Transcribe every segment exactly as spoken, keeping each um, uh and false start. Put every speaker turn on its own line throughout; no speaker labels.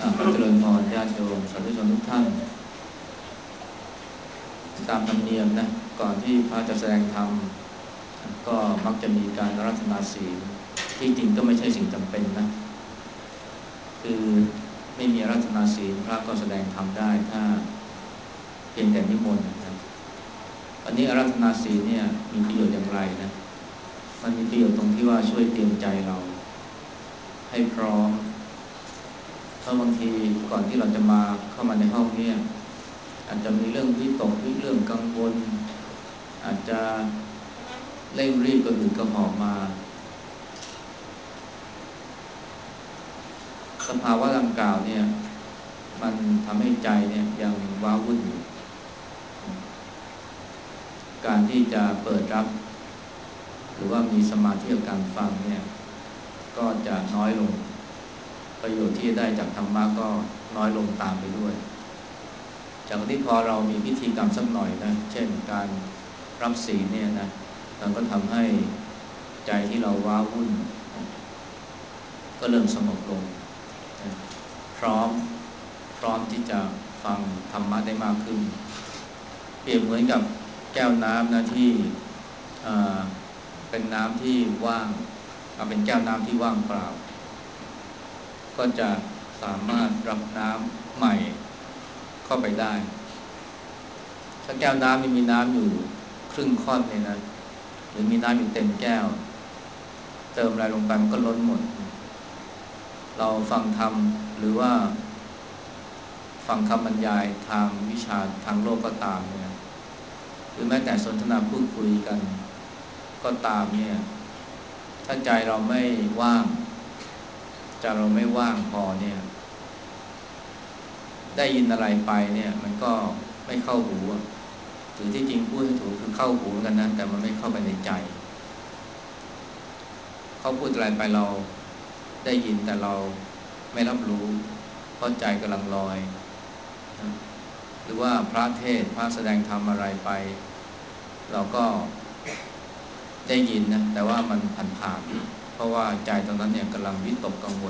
พระเจริญพรญาติโยมสาธุชนทุกท่านตามธรรมเนียมนะก่อนที่พระจะแสดงธรรมก็มักจะมีการอาราธนาศีลที่จริงก็ไม่ใช่สิ่งจำเป็นนะคือไม่มีอาราธนาศีลพระก็แสดงธรรมได้ถ้าเพียงแต่นิมนต์นะอันนี้อาราธนาศีลเนี่ยมีประโยชน์อย่างไรนะมันมีประโยชน์ตรงที่ว่าช่วยเตรียมใจเราให้พร้อมเพราะบางทีก่อนที่เราจะมาเข้ามาในห้องเนี่ยอาจจะมีเรื่องวิตกวิเรื่องกังวลอาจจะเร่งรีบกระหืดกระหอบมาสภาวะดังกล่าวเนี่ยมันทำให้ใจเนี่ยยังว้าวุ่นอยู่การที่จะเปิดรับหรือว่ามีสมาธิกับการฟังเนี่ยก็จะน้อยลงประโยชน์ที่ได้จากธรรมะก็น้อยลงตามไปด้วยจากที่พอเรามีพิธีกรรมสักหน่อยนะเช่นการรับศีลเนี่ยนะมันก็ทำให้ใจที่เราว้าวุ่นก็เริ่มสงบลงนะพร้อมพร้อมที่จะฟังธรรมะได้มากขึ้นเปรียบเหมือนกับแก้วน้ำนะที่เป็นน้ำที่ว่างเป็นแก้วน้ำที่ว่างเปล่าก็จะสามารถรับน้ำใหม่เข้าไปได้ถ้าแก้วน้ำมีน้ำอยู่ครึ่งค่อนเนี่ยนะหรือมีน้ำอยู่เต็มแก้วเติมอะไรลงไปมันก็ล้นหมดเราฟังธรรมหรือว่าฟังคำบรรยายทางวิชาทางโลกก็ตามเนี่ยหรือแม้แต่สนทนาพูดคุยกันก็ตามเนี่ยถ้าใจเราไม่ว่างใจเราไม่ว่างพอเนี่ยได้ยินอะไรไปเนี่ยมันก็ไม่เข้าหูหรือที่จริงพูดให้ถูกคือเข้าหูกันนะแต่มันไม่เข้าไปในใจเขาพูดอะไรไปเราได้ยินแต่เราไม่รับรู้เพราะใจกำลังลอยหรือว่าพระเทศน์พระแสดงธรรมอะไรไปเราก็ได้ยินนะแต่ว่ามันผ่านๆเพราะว่าใจตรงนั้นเนี่ยกำลังวิตกกังวล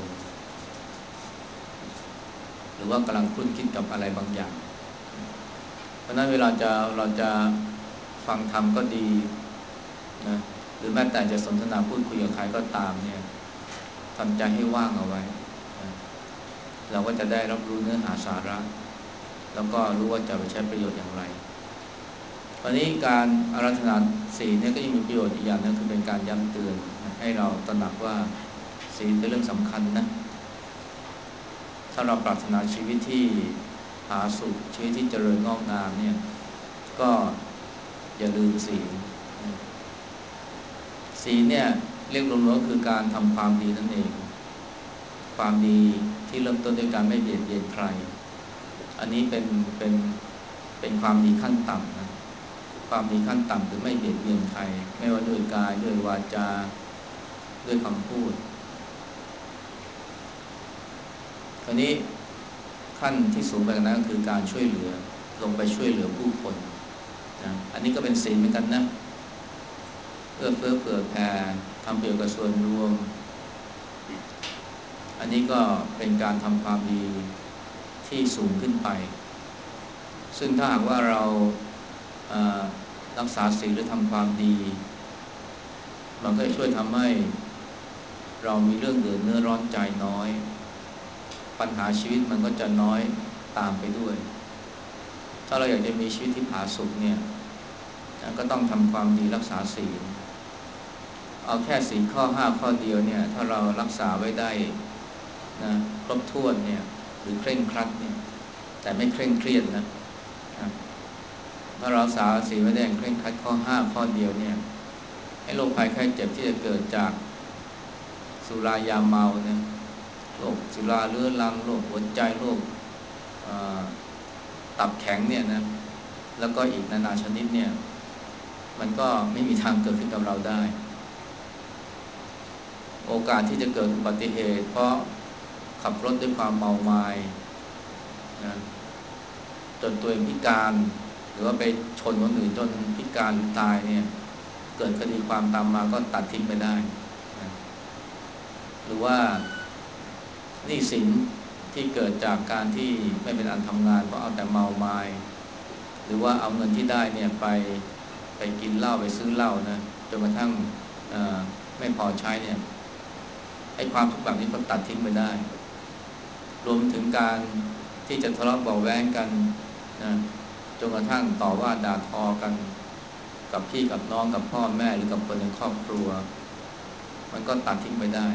หรือว่ากำลังคลุ้นคิดกับอะไรบางอย่างเพราะนั้นเวลาจะเราจะฟังธรรมก็ดีนะหรือแม้แต่จะสนทนาพูดคุยกับใครก็ตามเนี่ยทำใจให้ว่างเอาไว้นะเราก็จะได้รับรู้เนื้อหาสาระแล้วก็รู้ว่าจะไปใช้ประโยชน์อย่างไรตอนนี้การอาราธนาศีลเนี่ยก็ยังมีประโยชน์อีกอย่างนึงคือเป็นการย้ำเตือนให้เราตระหนักว่าศีลเป็นเรื่องสำคัญนะถ้าเราปรารถนาชีวิตที่ผาสุกชีวิตที่เจริญงอกงามเนี่ยก็อย่าลืมศีลศีลเนี่ยเรียกรวมๆก็คือการทำความดีนั่นเองความดีที่เริ่มต้นด้วยการไม่เบียดเบียนใครอันนี้เป็นเป็นเป็นความดีขั้นต่ำนะความดีขั้นต่ำคือไม่เบียดเบียนใครไม่ว่าด้วยกายด้วยวาจาด้วยคำพูดคราวนี้ขั้นที่สูงไปกว่านั้นก็คือการช่วยเหลือลงไปช่วยเหลือผู้คนนะอันนี้ก็เป็นศีลเหมือนกันนะเอื้อเฟื้อเผื่อแผ่ทำประโยชน์กับส่วนรวมอันนี้ก็เป็นการทำความดีที่สูงขึ้นไปซึ่งถ้าหากว่าเรารักษาศีลหรือทำความดีมันก็จะช่วยทำให้เรามีเรื่องเดือดเนื้อร้อนใจน้อยปัญหาชีวิตมันก็จะน้อยตามไปด้วยถ้าเราอยากจะมีชีวิตที่ผาสุกเนี่ยก็ต้องทำความดีรักษาศีลเอาแค่ศีลข้อห้าข้อเดียวเนี่ยถ้าเรารักษาไว้ได้นะครบถ้วนเนี่ยหรือเคร่งครัดเนี่ยแต่ไม่เคร่งเครียดนะถ้าเรารักษาศีลไว้ได้เคร่งครัดข้อห้าข้อเดียวเนี่ยให้โรคภัยไข้เจ็บที่จะเกิดจากสุรายาเมาเนี่ยโรคสุราเรื้อรังโรคหัวใจโรคตับแข็งเนี่ยนะแล้วก็อีกนานาชนิดเนี่ยมันก็ไม่มีทางเกิดขึ้นกับเราได้โอกาสที่จะเกิดอุบัติเหตุเพราะขับรถด้วยความเมามายนะจนตัวเองพิการหรือว่าไปชนคนอื่นจนพิการหรือตายเนี่ยเกิดคดีความตามมาก็ตัดทิ้งไปได้นะหรือว่าหนี้สินทที่เกิดจากการที่ไม่เป็นอันทำงานเพราะเอาแต่เมามายหรือว่าเอาเงินที่ได้เนี่ยไปไปกินเหล้าไปซื้อเหล้านะจนกระทั่งไม่พอใช้เนี่ยไอ้ความทุกข์แบบนี้ก็ตัดทิ้งไปได้รวมถึงการที่จะทะเลาะเบาะแว้งกันนะจนกระทั่งต่อว่าด่าทอกันกับพี่กับน้องกับพ่อแม่หรือกับคนในครอบครัวมันก็ตัดทิ้งไปได้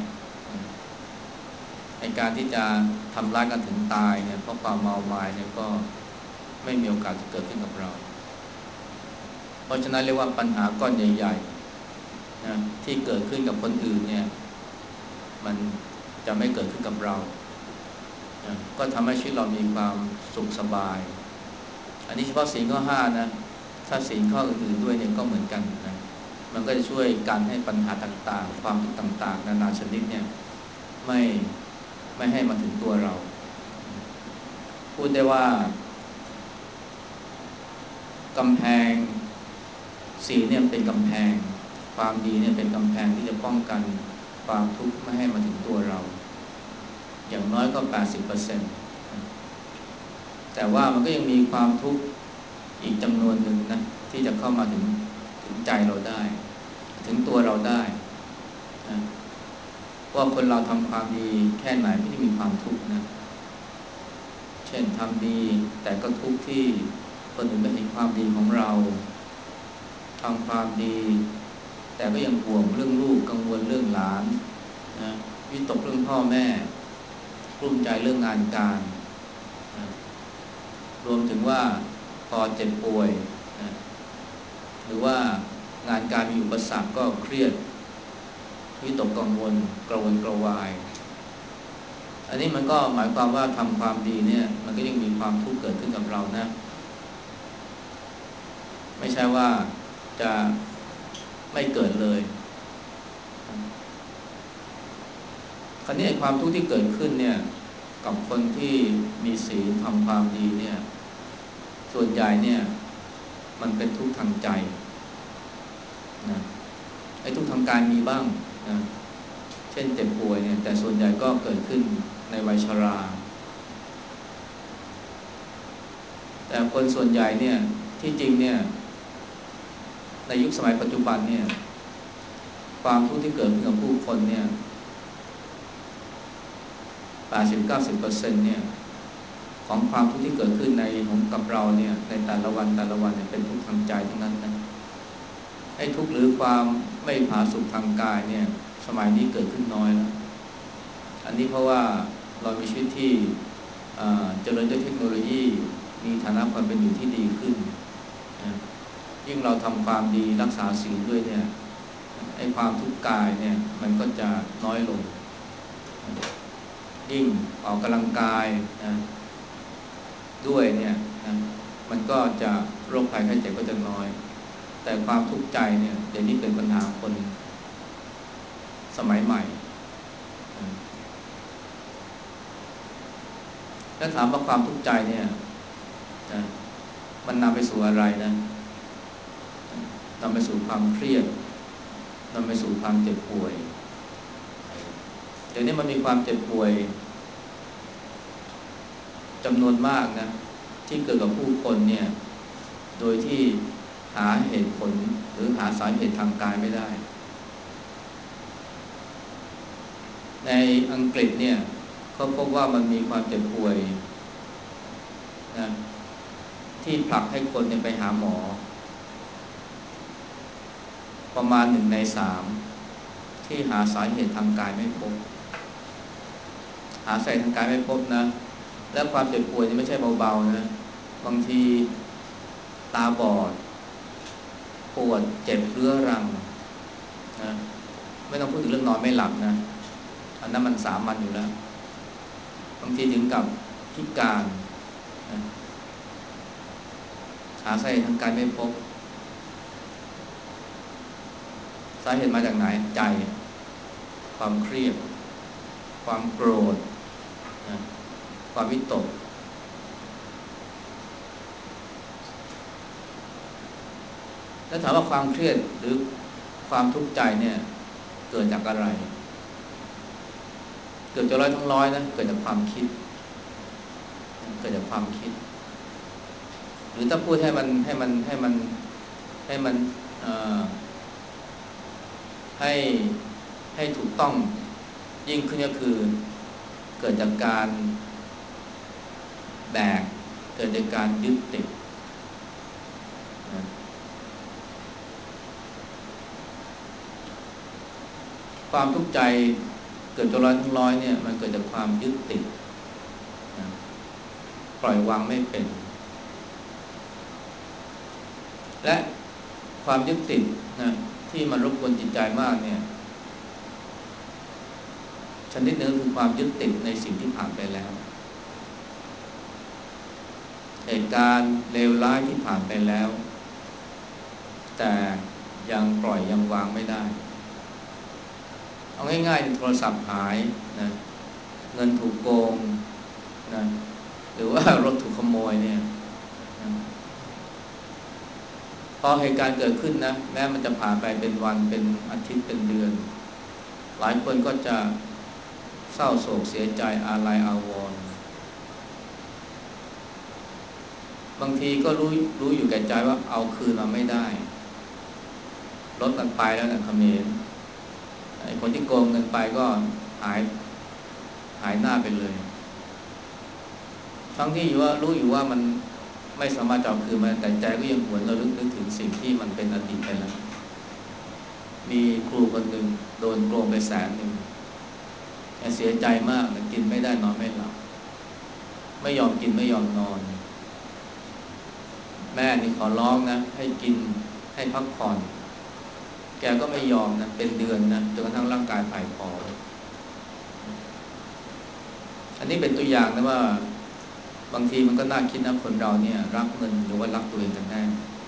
ในการที่จะทำร้ายกันถึงตายเนี่ยเพราะความเมามายเนี่ยก็ไม่มีโอกาสจะเกิดขึ้นกับเราเพราะฉะนั้นเรียกว่าปัญหาก้อนใหญ่ๆนะที่เกิดขึ้นกับคนอื่นเนี่ยมันจะไม่เกิดขึ้นกับเรานะก็ทำให้ชีวิตเรามีความสุขสบายอันนี้เฉพาะศีลข้อห้านะถ้าศีลข้ออื่นๆด้วยเนี่ยก็เหมือนกันนะมันก็จะช่วยกันให้ปัญหาต่างๆความทุกข์ต่างๆนานาชนิดเนี่ยไม่ไม่ให้มาถึงตัวเราพูดได้ว่ากำแพงศีลเนี่ยเป็นกำแพงความดีเนี่ยเป็นกำแพงที่จะป้องกันความทุกข์ไม่ให้มาถึงตัวเราอย่างน้อยก็ แปดสิบเปอร์เซ็นต์ แต่ว่ามันก็ยังมีความทุกข์อีกจำนวนหนึ่งนะที่จะเข้ามาถึงถึงใจเราได้ถึงตัวเราได้นะว่าคนเราทำความดีแค่ไหนไม่ได้มีความทุกข์นะเช่นทำดีแต่ก็ทุกข์ที่คนอื่นไม่เห็นความดีของเราทำความดีแต่ก็ยังห่วงเรื่องลูกกังวลเรื่องหลานนะวิตกเรื่องพ่อแม่กลุ้มใจเรื่องงานการนะรวมถึงว่าพอเจ็บป่วยนะหรือว่างานการมีอุปสรรคก็เครียดวิตกกังวลกระวนกระวายอันนี้มันก็หมายความว่าทำความดีเนี่ยมันก็ยังมีความทุกข์เกิดขึ้นกับเรานะไม่ใช่ว่าจะไม่เกิดเลยคราวนี้ไอ้ความทุกข์ที่เกิดขึ้นเนี่ยกับคนที่มีศีลทำความดีเนี่ยส่วนใหญ่เนี่ยมันเป็นทุกข์ทางใจนะไอ้ทุกข์ทางกายมีบ้างนะเช่นเจ็บป่วยเนี่ยแต่ส่วนใหญ่ก็เกิดขึ้นในวัยชราแต่คนส่วนใหญ่เนี่ยที่จริงเนี่ยในยุคสมัยปัจจุบันเนี่ยความทุกข์ที่เกิดขึ้นกับผู้คนเนี่ย แปดสิบถึงเก้าสิบเปอร์เซ็นต์ เนี่ยของความทุกข์ที่เกิดขึ้นในของกับเราเนี่ยในแต่ละวันแต่ละวันเนี่ยเป็นทุกข์ทางใจทั้งนั้นนะไอ้ทุกข์หรือความไม่ผาสุกทางกายเนี่ยสมัยนี้เกิดขึ้นน้อยแล้วอันนี้เพราะว่าเรามีชีวิตที่เจริญด้วยเทคโนโลยีมีฐานะความเป็นอยู่ที่ดีขึ้นนะยิ่งเราทำความดีรักษาศีลด้วยเนี่ยไอ้ความทุกข์กายเนี่ยมันก็จะน้อยลงยิ่งออกกำลังกายนะด้วยเนี่ยนะมันก็จะโรคภัยไข้เจ็บก็จะน้อยแต่ความทุกข์ใจเนี่ยเดี๋ยวนี้เป็นปัญหาคนสมัยใหม่ถ้าถามว่าความทุกข์ใจเนี่ยนะมันนำไปสู่อะไรนะนำไปสู่ความเครียดนำไปสู่ความเจ็บป่วยเดี๋ยวนี้มันมีความเจ็บป่วยจำนวนมากนะที่เกิดกับผู้คนเนี่ยโดยที่หาเหตุผลหรือหาสาเหตุทางกายไม่ได้ในอังกฤษเนี่ยเขาพบว่ามันมีความเจ็บป่วยนะที่ผลักให้คนเนี่ยไปหาหมอประมาณหนึ่งในสามที่หาสาเหตุทางกายไม่พบหาสาเหตุทางกายไม่พบนะและความเจ็บป่วยนี่ไม่ใช่เบาๆนะบางทีตาบอดปวดเจ็บเรื้อรังนะไม่ต้องพูดถึงเรื่องนอนไม่หลับนะอันนั้นมันสามัญอยู่แล้วบางทีถึงกับพิการนะหาสาเหตุทางกายไม่พบสาเหตุมาจากไหนใจความเครียดความโกรธนะความวิตกแล้วถามว่าความเครียดหรือความทุกข์ใจเนี่ยเกิดจากอะไรเกิดจากร้อยทั้งร้อยนะเกิดจากความคิดเกิดจากความคิดหรือถ้าพูดให้มันให้มันให้มันให้มันให้ให้ถูกต้องยิ่งขึ้นก็คือเกิดจากการแบกเกิดจากการยึดติดความทุกข์ใจเกิดจนร้อยทั้งร้อยเนี่ยมันเกิดจากความยึดติดนะปล่อยวางไม่เป็นและความยึดติดนะที่มันรบกวนจิตใจมากเนี่ยชนิดหนึ่งคือความยึดติดในสิ่งที่ผ่านไปแล้วเหตุการณ์เลวร้ายที่ผ่านไปแล้วแต่ยังปล่อยยังวางไม่ได้เอาง่ายๆโทรศัพท์หายนะเงินถูกโกงนะหรือว่ารถถูกขโมยเนี่ยนะพอเหตุการณ์เกิดขึ้นนะแม้มันจะผ่านไปเป็นวันเป็นอาทิตย์เป็นเดือนหลายคนก็จะเศร้าโศกเสียใจอาลัยอาวรณ์บางทีก็รู้รู้อยู่แก่ใจว่าเอาคืนมาไม่ได้ลดกันไปแล้วนะเขมรไอ้คนที่โกงเงินไปก็หายหายหน้าไปเลยทั้งที่อยู่ว่ารู้อยู่ว่ามันไม่สามารถจะเอาคืนมาแต่ใจก็ยังหวนระลึกนึกถึงสิ่งที่มันเป็นอดีตไปแล้วมีครูคนหนึ่งโดนโกงไปแสนหนึ่งเสียใจมากกินไม่ได้นอนไม่หลับไม่ยอมกินไม่ยอมนอนแม่นี่ขอร้องนะให้กินให้พักผ่อนแกก็ไม่ยอมนะเป็นเดือนนะจนกระทั่งร่างกายผ่ายผอมอันนี้เป็นตัวอย่างนะว่าบางทีมันก็น่าคิดนะคนเราเนี่ยรักเงินหรือว่ารักตัวเองกันแน่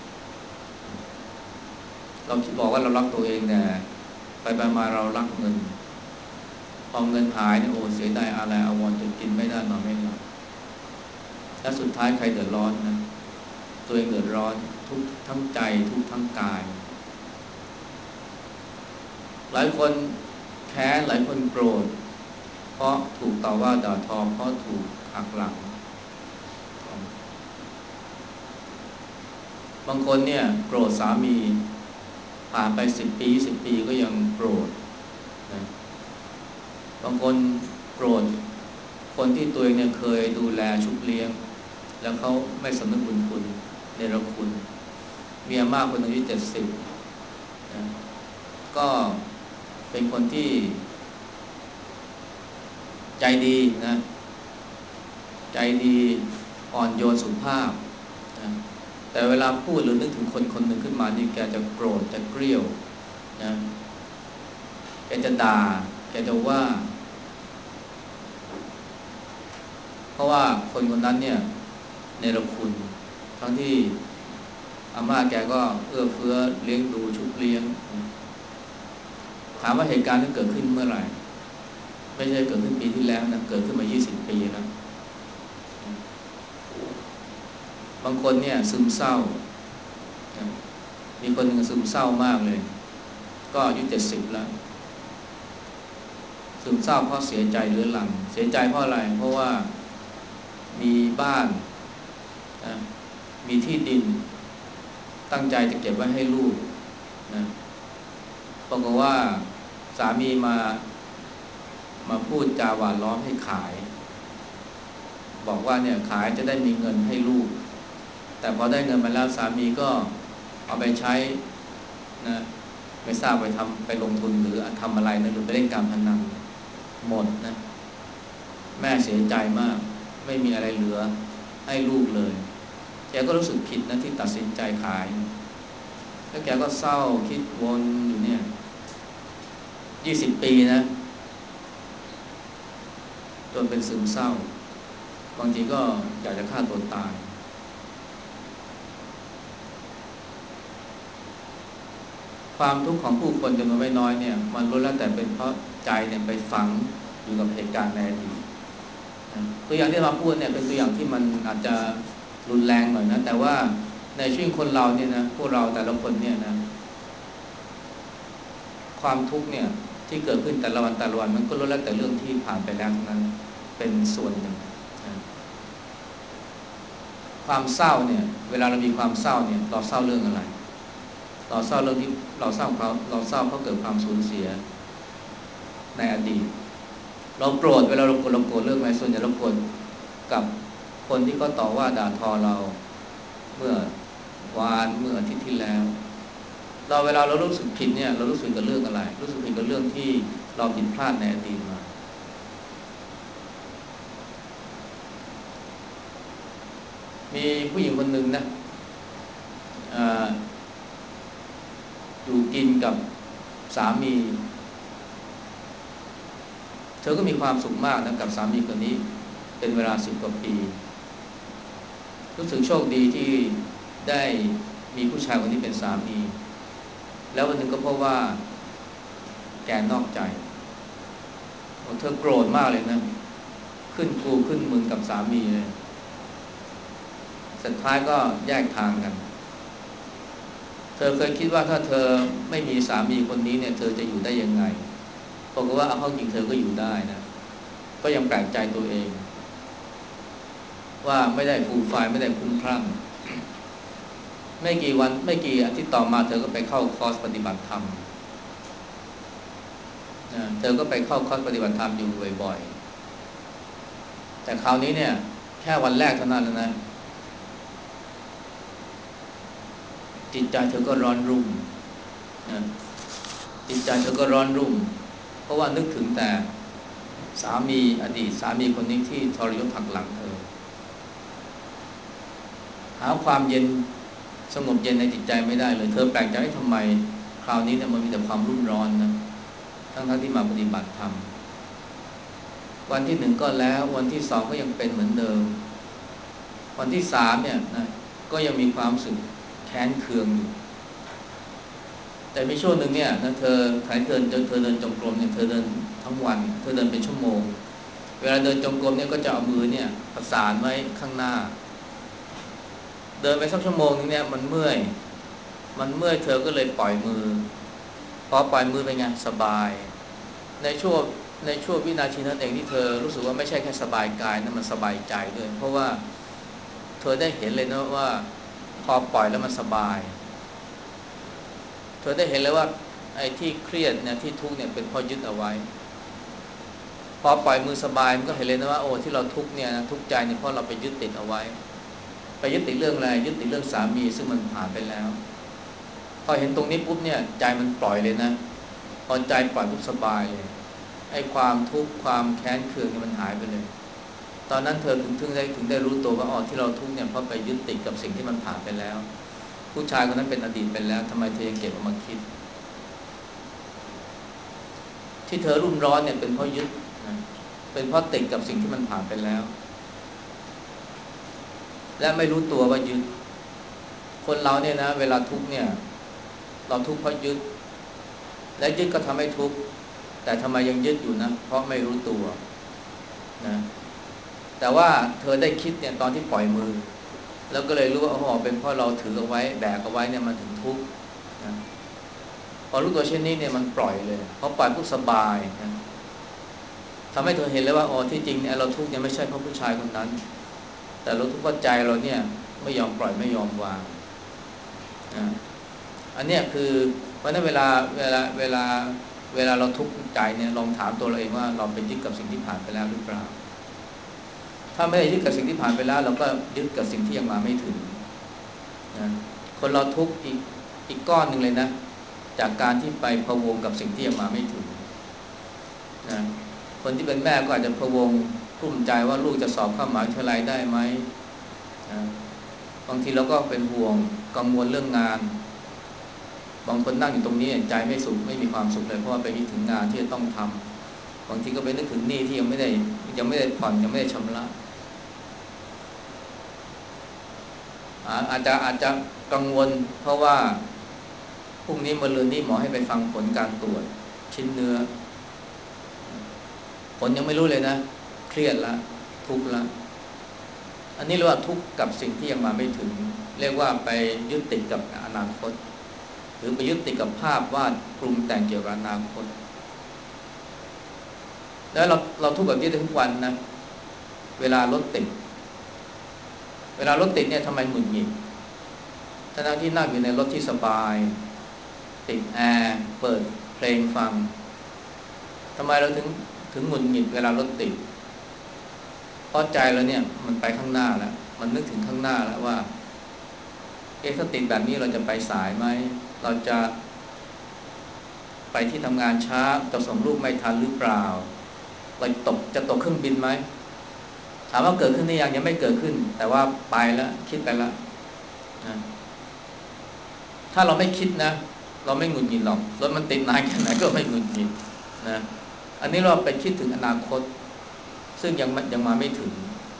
เราคิดบอกว่าเรารักตัวเองแต่ไปไปมาเรารักเงินพอเงินหายเนี่ยโอ้เสียดายอะไรอาวรณ์จนกินไม่ได้นอนไม่หลับและสุดท้ายใครเดือดร้อนนะตัวเองเดือดร้อนทุกทั้งใจทุกทั้งกายหลายคนแค้นหลายคนโกรธเพราะถูกต่อว่าด่าทอเพราะถูกหักหลังบางคนเนี่ยโกรธสามีผ่านไปสิบปีสิบปีก็ยังโกรธนะบางคนโกรธคนที่ตัวเองเนี่ยเคยดูแลชุบเลี้ยงแล้วเขาไม่สำนึกบุญคุณเนรคุณเมียมากคนอายุเจ็ดสิบนะก็เป็นคนที่ใจดีนะใจดีอ่อนโยนสุภาพนะแต่เวลาพูดหรือนึกถึงคนคนหนึ่งขึ้นมานี่แกจะโกรธจะเกรี้ยวนะแกจะด่าแกจะว่าเพราะว่าคนคนนั้นเนี่ยเนรคุณทั้งที่อาม่าแกก็เอื้อเฟื้อเลี้ยงดูชุบเลี้ยงถามว่าเหตุการณ์ที่เกิดขึ้นเมื่อไหร่ไม่ใช่เกิดขึ้นปีที่แล้วนะเกิดขึ้นมายี่สิบปีแล้วบางคนเนี่ยซึมเศร้ามีคนหนึ่งซึมเศร้ามากเลยก็อายุเจ็ดสิบแล้วซึมเศร้าเพราะเสียใจเรื้อรังเสียใจเพราะอะไรเพราะว่ามีบ้านนะมีที่ดินตั้งใจจะเก็บไว้ให้ลูกนะปรากฏว่าสามีมามาพูดจาหวานล้อมให้ขายบอกว่าเนี่ยขายจะได้มีเงินให้ลูกแต่พอได้เงินมาแล้วสามีก็เอาไปใช้นะไม่ทราบไปทำไปลงทุนหรือทำอะไรนะหรือไปเล่นการพนันหมดนะแม่เสียใจมากไม่มีอะไรเหลือให้ลูกเลยแกก็รู้สึกผิดนะที่ตัดสินใจขายแล้วแกก็เศร้าคิดวนอยู่เนี่ยยี่สิบปีนะจนเป็นซึมเศร้าบางทีก็อยากจะฆ่าตัวตายความทุกข์ของผู้คนจำนวนไม่น้อยเนี่ยมันล้วนแล้วแต่เป็นเพราะใจเนี่ยไปฝังอยู่กับเหตุการณ์ในอดีตตัวอย่างที่เราพูดเนี่ยเป็นตัวอย่างที่มันอาจจะรุนแรงหน่อยนะแต่ว่าในชีวิตคนเราเนี่ยนะพวกเราแต่ละคนเนี่ยนะความทุกข์เนี่ยที่เกิดขึ้นแต่ละวันแต่ละวันมันก็ล้วนแล้วแต่เรื่องที่ผ่านไปแล้วทั้งนั้นเป็นส่วนหนึ่งนะความเศร้าเนี่ยเวลาเรามีความเศร้าเนี่ยเราเศร้าเรื่องอะไรเราเศร้าเรื่องที่เราเศร้าเพราะเราเศร้าเพราะเกิดความสูญเสียในอดีตเราโกรธเวลาเราโกรธเราโกรธเรื่องอะไรส่วนใหญ่เราโกรธกับคนที่เขาต่อว่าด่าทอเราเมื่อวานเมื่ออาทิตย์ที่แล้วเราเวลาเรารู้สึกผิดเนี่ยเรารู้สึกกับเรื่องอะไรรู้สึกผิดกับเรื่องที่เราผิดพลาดในอดีตมามีผู้หญิงคนหนึ่งนะอยู่กินกับสามีเธอก็มีความสุขมากนะกับสามีคนนี้เป็นเวลาสิบกว่าปีรู้สึกโชคดีที่ได้มีผู้ชายคนนี้เป็นสามีแล้ววันหนึ่งก็พบว่าแกนอกใจเธอโกรธมากเลยนะขึ้นกูขึ้นมึงกับสามีเลยสุดท้ายก็แยกทางกันเธอเคยคิดว่าถ้าเธอไม่มีสามีคนนี้เนี่ยเธอจะอยู่ได้ยังไงบอกว่าเอาเข้าจริงเธอก็อยู่ได้นะก็ยังแปลกใจตัวเองว่าไม่ได้ฟูมไฟไม่ได้คุ้มคลั่งไม่กี่วันไม่กี่อาทิตย์ต่อมาเธอก็ไปเข้าคอร์สปฏิบัติธรรมนะเธอก็ไปเข้าคอร์สปฏิบัติธรรมอยู่บ่อยๆแต่คราวนี้เนี่ยแค่วันแรกเท่านั้นแล้วนะจิตใจเธอก็ร้อนรุ่มนะจิตใจเธอก็ร้อนรุ่มเพราะว่านึกถึงแต่สามีอดีตสามีคนนี้ที่ทรยศหักหลังเธอหาความเย็นสงบเย็นในจิตใจไม่ได้เลยเธอแปลกใจทำไมคราวนี้เนี่ยมันมีแต่ความรุ่มร้อนนะทั้งๆที่มาปฏิบัติธรรมวันที่หนึ่งก็แล้ววันที่สองก็ยังเป็นเหมือนเดิมวันที่สามเนี่ยนะก็ยังมีความสึกแค้นเคืองอยู่แต่มีช่วงหนึ่งเนี่ยนะเธอถ่ายเดินเธอเดินจงกรมเนี่ยเธอเดินทั้งวันเธอเดินเป็นชั่วโมงเวลาเดินจงกรมเนี่ยก็จะเอามือเนี่ยประสานไว้ข้างหน้าเดินไปสักชั่วโมงนึงเนี่ยมันเมื่อยมันเมื่อยเธอก็เลยปล่อยมือพอปล่อยมือไปไงสบายในช่วงในช่วงวินาทีนั้นเองที่เธอรู้สึกว่าไม่ใช่แค่สบายกายนะมันสบายใจด้วยเพราะว่าเธอได้เห็นเลยนะว่าพอปล่อยแล้วมันสบายเธอได้เห็นเลยว่าไอ้ที่เครียดเนี่ยที่ทุกข์เนี่ยเป็นเพราะยึดเอาไว้พอปล่อยมือสบายมันก็เห็นเลยนะว่าโอ้ที่เราทุกข์เนี่ยทุกข์ใจเนี่ยเพราะเราไปยึดติดเอาไว้ไปยึดติดเรื่องอะไรยึดติดเรื่องสามีซึ่งมันผ่านไปแล้วพอเห็นตรงนี้ปุ๊บเนี่ยใจมันปล่อยเลยนะพอใจปล่อยปุ๊บสบายเลยไอ้ความทุกข์ความแค้นเคืองเนี่ยมันหายไปเลยตอนนั้นเธอถึงถึงได้ถึงได้รู้ตัวว่าอ๋อที่เราทุกข์เนี่ยเพราะไปยึดติดกับสิ่งที่มันผ่านไปแล้วผู้ชายคนนั้นเป็นอดีตไปแล้วทำไมเธอยังเก็บเอามาคิดที่เธอรุ่มร้อนเนี่ยเป็นเพราะยึดนะเป็นเพราะติดกับสิ่งที่มันผ่านไปแล้วและไม่รู้ตัวว่ายึดคนเราเนี่ยนะเวลาทุกข์เนี่ยเราทุกข์เพราะยึดและยึดก็ทำให้ทุกข์แต่ทำไมยังยึดอยู่นะเพราะไม่รู้ตัวนะแต่ว่าเธอได้คิดเนี่ยตอนที่ปล่อยมือแล้วก็เลยรู้ว่าอ๋อเป็นเพราะเราถือเอาไว้แบกเอาไว้เนี่ยมันถึงทุกข์นะพอรู้ตัวเช่นนี้เนี่ยมันปล่อยเลยพอปล่อยปุ๊บสบายนะทำให้เธอเห็นเลยว่าอ๋อที่จริงเนี่ยเราทุกข์เนี่ยไม่ใช่เพราะผู้ชายคนนั้นแต่เราทุกข์เพราะใจเราเนี่ยไม่ยอมปล่อยไม่ยอมวางนะอันเนี้ยคือเพราะนั้นเวลาเวลาเวลาเวลาเราทุกข์ใจเนี่ยลองถามตัวเราเองว่าเราไปยึดกับสิ่งที่ผ่านไปแล้วหรือเปล่าถ้าไม่ได้ยึดกับสิ่งที่ผ่านไปแล้วเราก็ยึดกับสิ่งที่ยังมาไม่ถึงนะคนเราทุกข์อีกอีกก้อนหนึ่งเลยนะจากการที่ไปพะวงกับสิ่งที่ยังมาไม่ถึงนะคนที่เป็นแม่ก็อาจจะพะวงกลุ้มใจว่าลูกจะสอบเข้ามหาวิทยาลัยได้ไหมนะบางทีเราก็เป็นห่วงกังวลเรื่องงานบางคนนั่งอยู่ตรงนี้ใจไม่สุขไม่มีความสุขเลยเพราะว่าไปคิดถึงงานที่จะต้องทำบางทีก็ไปนึกถึงหนี้ที่ยังไม่ได้ยังไม่ได้ผ่อนยังไม่ได้ชำระอาจจะอาจจะกังวลเพราะว่าพรุ่งนี้มะรืนนี้หมอให้ไปฟังผลการตรวจชิ้นเนื้อผลยังไม่รู้เลยนะเครียดละทุกข์ละอันนี้เรียกว่าทุกข์กับสิ่งที่ยังมาไม่ถึงเรียกว่าไปยึดติดกับอนาคตหรือไปยึดติดกับภาพวาดปรุงแต่งเกี่ยวกับอนาคตแล้วเราเราทุกข์แบบนี้ทุกวันนะเวลารถติดเวลารถติดเนี่ยทำไมหงุดหงิดทั้งที่นั่งอยู่ในรถที่สบายติดแอร์เปิดเพลงฟังทำไมเราถึงถึงหงุดหงิดเวลารถติดเพราะใจเราเนี่ยมันไปข้างหน้าแล้วมันนึกถึงข้างหน้าแล้วว่าเอ๊ะถ้าติดแบบนี้เราจะไปสายไหมเราจะไปที่ทำงานช้าจะส่งลูกไม่ทันหรือเปล่าเราตกจะตกเครื่องบินไหมถามว่าเกิดขึ้นหรือยังยังไม่เกิดขึ้นแต่ว่าไปแล้วคิดไปแล้วนะถ้าเราไม่คิดนะเราไม่หงุดหงิดหรอกรถมันติดนานแค่ไหนก็ไม่หงุดหงิดนะอันนี้เราไปคิดถึงอนาคตซึ่งยังยังมาไม่ถึง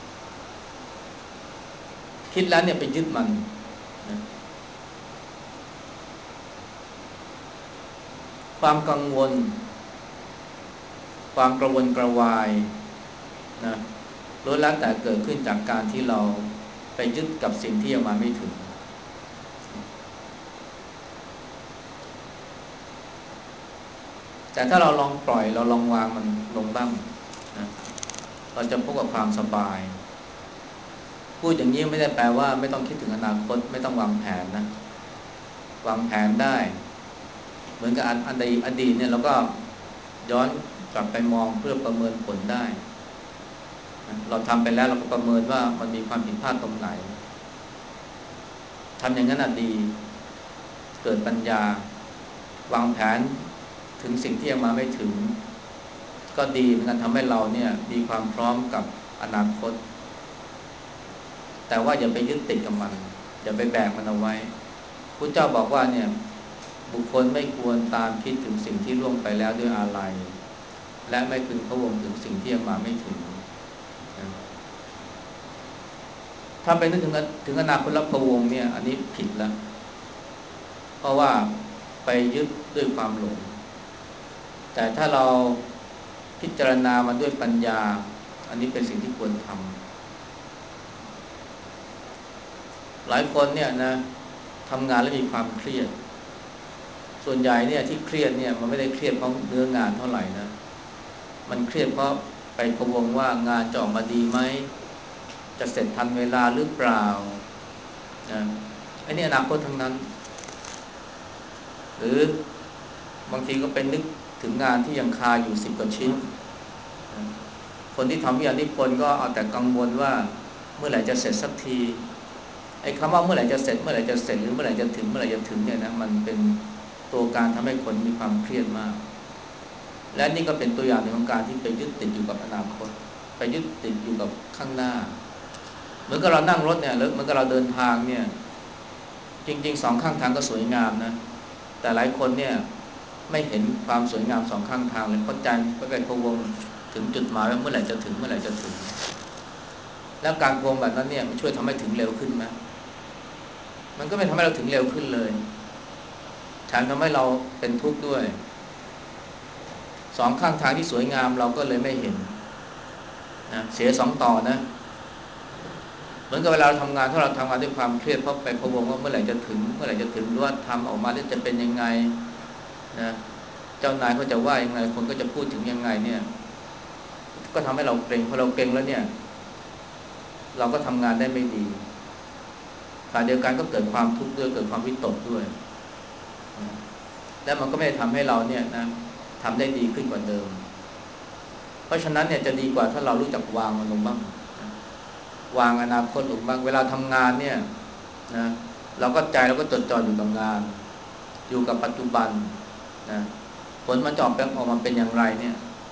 คิดแล้วเนี่ยไปยึดมันนะความกังวลความกระวนกระวายนะล้วนแล้วแต่เกิดขึ้นจากการที่เราไปยึดกับสิ่งที่ยังมาไม่ถึงแต่ถ้าเราลองปล่อยเราลองวางมันลงบ้างนะเราจะพบกับความสบายพูดอย่างนี้ไม่ได้แปลว่าไม่ต้องคิดถึงอนาคตไม่ต้องวางแผนนะวางแผนได้เหมือนกับอันใดอดีตเนี่ยเราก็ย้อนกลับไปมองเพื่อประเมินผลได้เราทำไปแล้วเราก็ประเมินว่ามันมีความผิดพลาดตรงไหนทำอย่างนั้นดีเกิดปัญญาวางแผนถึงสิ่งที่ยังมาไม่ถึงก็ดีเหมือนกันทำให้เราเนี่ยมีความพร้อมกับอนาคตแต่ว่าอย่าไปยึดติดกับมันอย่าไปแบกมันเอาไว้พุทธเจ้าบอกว่าเนี่ยบุคคลไม่ควรตามคิดถึงสิ่งที่ล่วงไปแล้วด้วยอาลัยและไม่พึงพะวงถึงสิ่งที่ยังมาไม่ถึงถ้าไปนึกถึงถึงอนาคตและพะวงเนี่ยอันนี้ผิดแล้วเพราะว่าไปยึดด้วยความหลงแต่ถ้าเราพิจารณามันด้วยปัญญาอันนี้เป็นสิ่งที่ควรทำหลายคนเนี่ยนะทำงานแล้วมีความเครียดส่วนใหญ่เนี่ยที่เครียดเนี่ยมันไม่ได้เครียดเพราะเนื้องานเท่าไหร่นะมันเครียดเพราะไปพะวงว่างานจะออกมาดีไหมจะเสร็จทันเวลาหรือเปล่านะไอ้นี่อนาคตทั้งนั้นหรือบางทีก็เป็นนึกถึงงานที่ยังคาอยู่สิบกว่าชิ้นนะคนที่ทำวิทยานิพนธ์ก็เอาแต่กังวลว่าเมื่อไหร่จะเสร็จสักทีไอ้คำว่าเมื่อไหร่จะเสร็จเมื่อไหร่จะเสร็จหรือเมื่อไหร่จะถึงเมื่อไหร่จะถึงเนี่ยนะมันเป็นตัวการทำให้คนมีความเครียดมากและนี่ก็เป็นตัวอย่างหนึ่งของการที่ไปยึดติดอยู่กับอนาคตไปยึดติดอยู่กับข้างหน้าเหมือนกับเรานั่งรถเนี่ยหรือเหมือนกับเราเดินทางเนี่ยจริงๆสองข้างทางก็สวยงามนะแต่หลายคนเนี่ยไม่เห็นความสวยงามสองข้างทางเลยเพราะใจก็ไปพะวงถึงจุดหมายว่าเมื่อไหร่จะถึงเมื่อไหร่จะถึงแล้วการพะวงแบบนั้นเนี่ยมันช่วยทำให้ถึงเร็วขึ้นไหมมันก็ไม่ทำให้เราถึงเร็วขึ้นเลยแถมทำให้เราเป็นทุกข์ด้วยสองข้างทางที่สวยงามเราก็เลยไม่เห็นนะเสียสองต่อนะเหมือนกับเวลาเราทำงานถ้าเราทำงานด้วยความเครียดเพราะไปพะวงว่าเมื่อไหร่จะถึงเมื่อไหร่จะถึงหรือว่าทำออกมาแล้วจะเป็นยังไงนะเจ้านายเขาจะว่ายังไงคนก็จะพูดถึงยังไงเนี่ยก็ทำให้เราเกรงพอเราเกรงแล้วเนี่ยเราก็ทำงานได้ไม่ดีขณะเดียวกันก็เกิดความทุกข์ด้วยเกิดความวิตกด้วยนะและมันก็ไม่ได้ทำให้เราเนี่ยนะทำได้ดีขึ้นกว่าเดิมเพราะฉะนั้นเนี่ยจะดีกว่าถ้าเรารู้จักวางมันลงบ้างนะวางอนาคตลงบ้างเวลาทำงานเนี่ยนะเราก็ใจเราก็จดจ่ออยู่กับงานอยู่กับปัจจุบันนะผลมันจะออกออกมาเป็นอย่างไรเนี่ย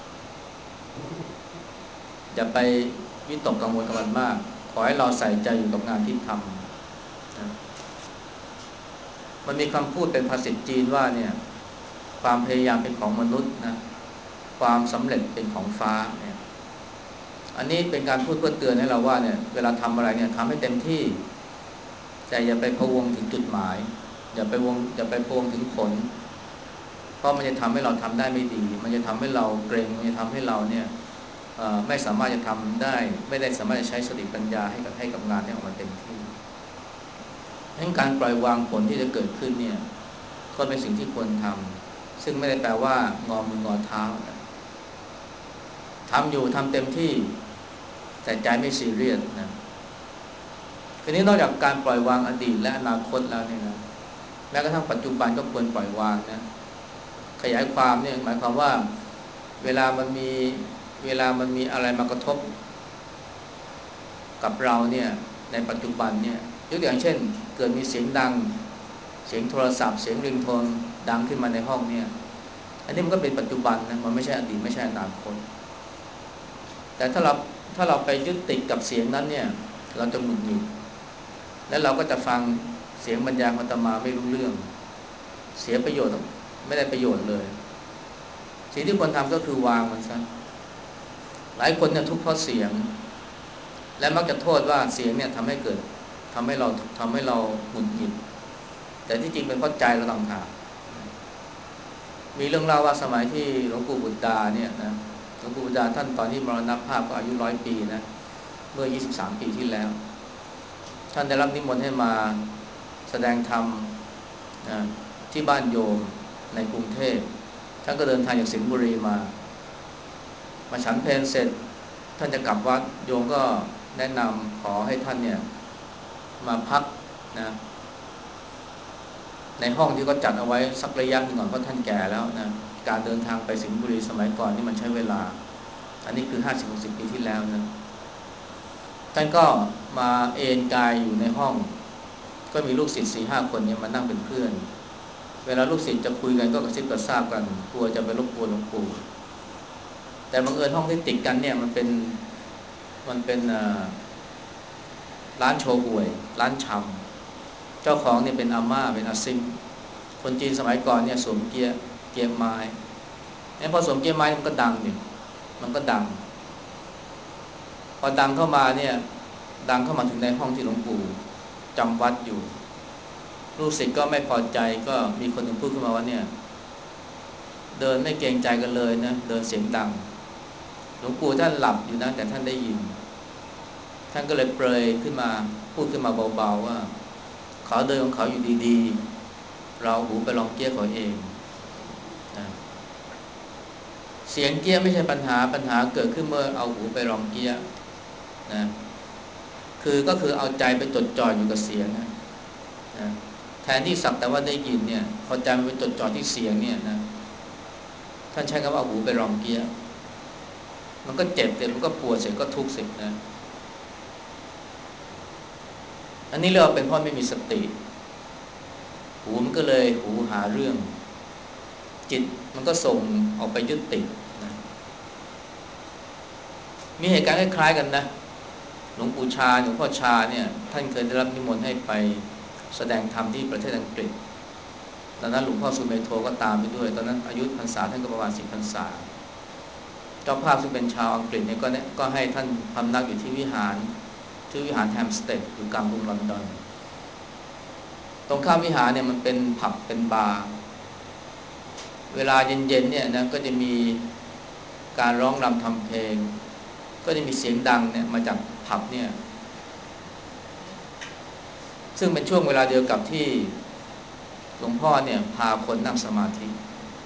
อย่าไปวิตกกังวลกับมันมากขอให้เราใส่ใจอยู่กับงานที่ทำนะมันมีคำพูดเป็นภาษาจีนว่าเนี่ยความพยายามเป็นของมนุษย์นะความสำเร็จเป็นของฟ้าเนี่ยอันนี้เป็นการพูดเพื่อเตือนให้เราว่าเนี่ยเวลาทำอะไรเนี่ยทำให้เต็มที่แต่อย่าไปพะวงถึงจุดหมายอย่าไปวงอย่าไปพะวงถึงผลเพราะมันจะทำให้เราทำได้ไม่ดีมันจะทำให้เราเกรงมันจะทำให้เราเนี่ยไม่สามารถจะทำได้ไม่ได้สามารถจะใช้สติปัญญาให้กับให้กับงานได้ออกมาเต็มที่ดังการปล่อยวางผลที่จะเกิดขึ้นเนี่ยก็เป็นสิ่งที่ควรทำซึ่งไม่ได้แปลว่างอมืองอเท้าทำอยู่ทำเต็มที่แต่ใจไม่ซีเรียสนะทีนี้นอกจากการปล่อยวางอดีตและอนาคตแล้วเนี่ยนะแม้กระทั่งปัจจุบันก็ควรปล่อยวางนะขยายความเนี่ยหมายความว่าเวลามันมีเวลามันมีอะไรมากระทบกับเราเนี่ยในปัจจุบันเนี่ยยกตัวอย่างเช่นเกิดมีเสียงดังเสียงโทรศัพท์เสียงริงโทนดังขึ้นมาในห้องเนี่ยอันนี้มันก็เป็นปัจจุบันนะมันไม่ใช่อดีตไม่ใช่อนาคตแต่ถ้าเราถ้าเราไปยึดติดกับเสียงนั้นเนี่ยเราจะหงุดหงิดและเราก็จะฟังเสียงบรรยายของอาตมาไม่รู้เรื่องเสียประโยชน์ไม่ได้ประโยชน์เลยสิ่งที่ควรทำก็คือวางมันซะหลายคนเนี่ยทุกข์เพราะเสียงและมักจะโทษว่าเสียงเนี่ยทำให้เกิดทำให้เราทำให้เราหงุดหงิดแต่ที่จริงเป็นเพราะใจเราต่างหากมีเรื่องเล่าว่าสมัยที่หลวงปู่บุตรดาเนี่ยนะหลวงปู่บุตรดาท่านตอนที่มรณภาพก็อายุร้อยปีนะเมื่อยี่สิบสามปีที่แล้วท่านได้รับนิมนต์ให้มาแสดงธรรมนะที่บ้านโยมในกรุงเทพท่านก็เดินทางจากสิงห์บุรีมามาฉันเพลเสร็จท่านจะกลับวัดโยมก็แนะนำขอให้ท่านเนี่ยมาพักนะในห้องที่เขาจัดเอาไว้สักระยะหนึ่งก่อนเพราะท่านแก่แล้วนะการเดินทางไปสิงห์บุรีสมัยก่อนนี่มันใช้เวลาอันนี้คือ ห้าสิบหกสิบ ปีที่แล้วนะท่านก็มาเอนกายอยู่ในห้องก็มีลูกศิษย์ สี่ห้า คนเนี่ยมานั่งเป็นเพื่อนเวลาลูกศิษย์จะคุยกันก็กระซิบกระซาบกันกลัวจะไปรบกวนหลวงปู่แต่บังเอิญห้องที่ติดกันเนี่ยมันเป็นมันเป็นร้านโชห่วยร้านชำเจ้าของเนี่ยเป็นอาม่าเป็นอาซิงคนจีนสมัยก่อนเนี่ยสวมเกียร์เกียร์ไม้ไอ้พอสวมเกียร์ไม้มันก็ดังเนี่ยมันก็ดังพอดังเข้ามาเนี่ยดังเข้ามาถึงในห้องที่หลวงปู่จำวัดอยู่ลูกศิษย์ก็ไม่พอใจก็มีคนหนึ่งพูดขึ้นมาว่าเนี่ยเดินไม่เกรงใจกันเลยนะเดินเสียงดังหลวงปู่ท่านหลับอยู่นะแต่ท่านได้ยินท่านก็เลยเปรยขึ้นมาพูดขึ้นมาเบาๆว่าเขาเดินของเขาอยู่ดีๆเราหูไปลองเกี้ยเขาเองนะเสียงเกี้ยไม่ใช่ปัญหาปัญหาเกิดขึ้นเมื่อเอาหูไปลองเกี้ยนะคือก็คือเอาใจไปจดจ่ออยู่กับเสียงนะนะแทนที่สักแต่ว่าได้ยินเนี่ยพอใจมันไปจดจ่อที่เสียงเนี่ยนะท่านใช้คำว่าเอาหูไปลองเกี้ยมันก็เจ็บเสร็จมันก็ปวดเสร็จก็ทุกข์เสร็จนะอันนี้เรียกว่าเป็นเพราะไม่มีสติหูมันก็เลยหูหาเรื่องจิตมันก็ส่งออกไปยึดติดนะมีเหตุการณ์คล้ายๆกันนะหลวงปู่ชาหลวงพ่อชาเนี่ยท่านเคยได้รับนิมนต์ให้ไปแสดงธรรมที่ประเทศอังกฤษตอนนั้นหลวงพ่อสุเมโธก็ตามไปด้วยตอนนั้นอายุพรรษาท่านก็ประมาณสิบพรรษาเจ้าภาพซึ่งเป็นชาวอังกฤษเนี่ยก็เนี่ยก็ให้ท่านพำนักอยู่ที่วิหารชื่อวิหารแฮมสเตดอยู่กลางกรุงลอนดอนตรงข้ามวิหารเนี่ยมันเป็นผับเป็นบาร์เวลาเย็นๆเนี่ยนะก็จะมีการร้องรำทำเพลงก็จะมีเสียงดังเนี่ยมาจากผับเนี่ยซึ่งเป็นช่วงเวลาเดียวกับที่หลวงพ่อเนี่ยพาคนนั่งสมาธิ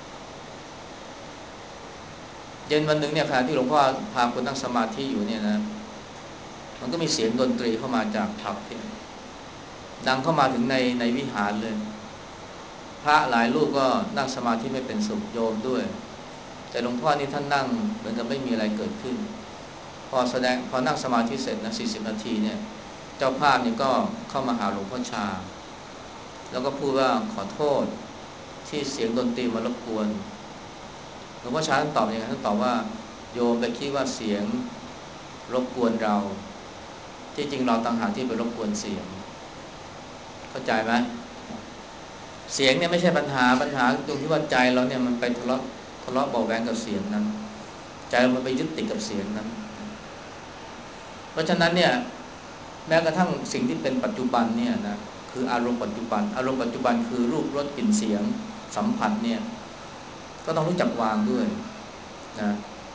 เย็นวันหนึ่งเนี่ยขณะที่หลวงพ่อพาคนนั่งสมาธิอยู่เนี่ยนะมันก็มีเสียงดนตรีเข้ามาจากผับที่ดังเข้ามาถึงในในวิหารเลยพระหลายรูปก็นั่งสมาธิไม่เป็นสุขโยมด้วยแต่หลวงพ่อนี่ท่านนั่งเหมือนกับไม่มีอะไรเกิดขึ้นพอแสดงพอนั่งสมาธิเสร็จนะสี่สิบนาทีเนี่ยเจ้าภาพนี่ก็เข้ามาหาหลวงพ่อชาแล้วก็พูดว่าขอโทษที่เสียงดนตรีมารบกวนหลวงพ่อชาท่านตอบยังไงท่านตอบว่าโยมไปคิดว่าเสียงรบกวนเราที่จริงเราต่างหากที่ไปรบกวนเสียงเข้าใจไหมเสียงเนี่ยไม่ใช่ปัญหาปัญหาตรงที่ว่าใจเราเนี่ยมันไปทะเลาะทะเลาะเบาแวงกับเสียงนั้นใจมันไปยึดติดกับเสียงนั้นเพราะฉะนั้นเนี่ยแม้กระทั่งสิ่งที่เป็นปัจจุบันเนี่ยนะคืออารมณ์ปัจจุบันอารมณ์ปัจจุบันคือรูปรสกลิ่นเสียงสัมผัสเนี่ยก็ต้องรู้จักวางด้วยนะ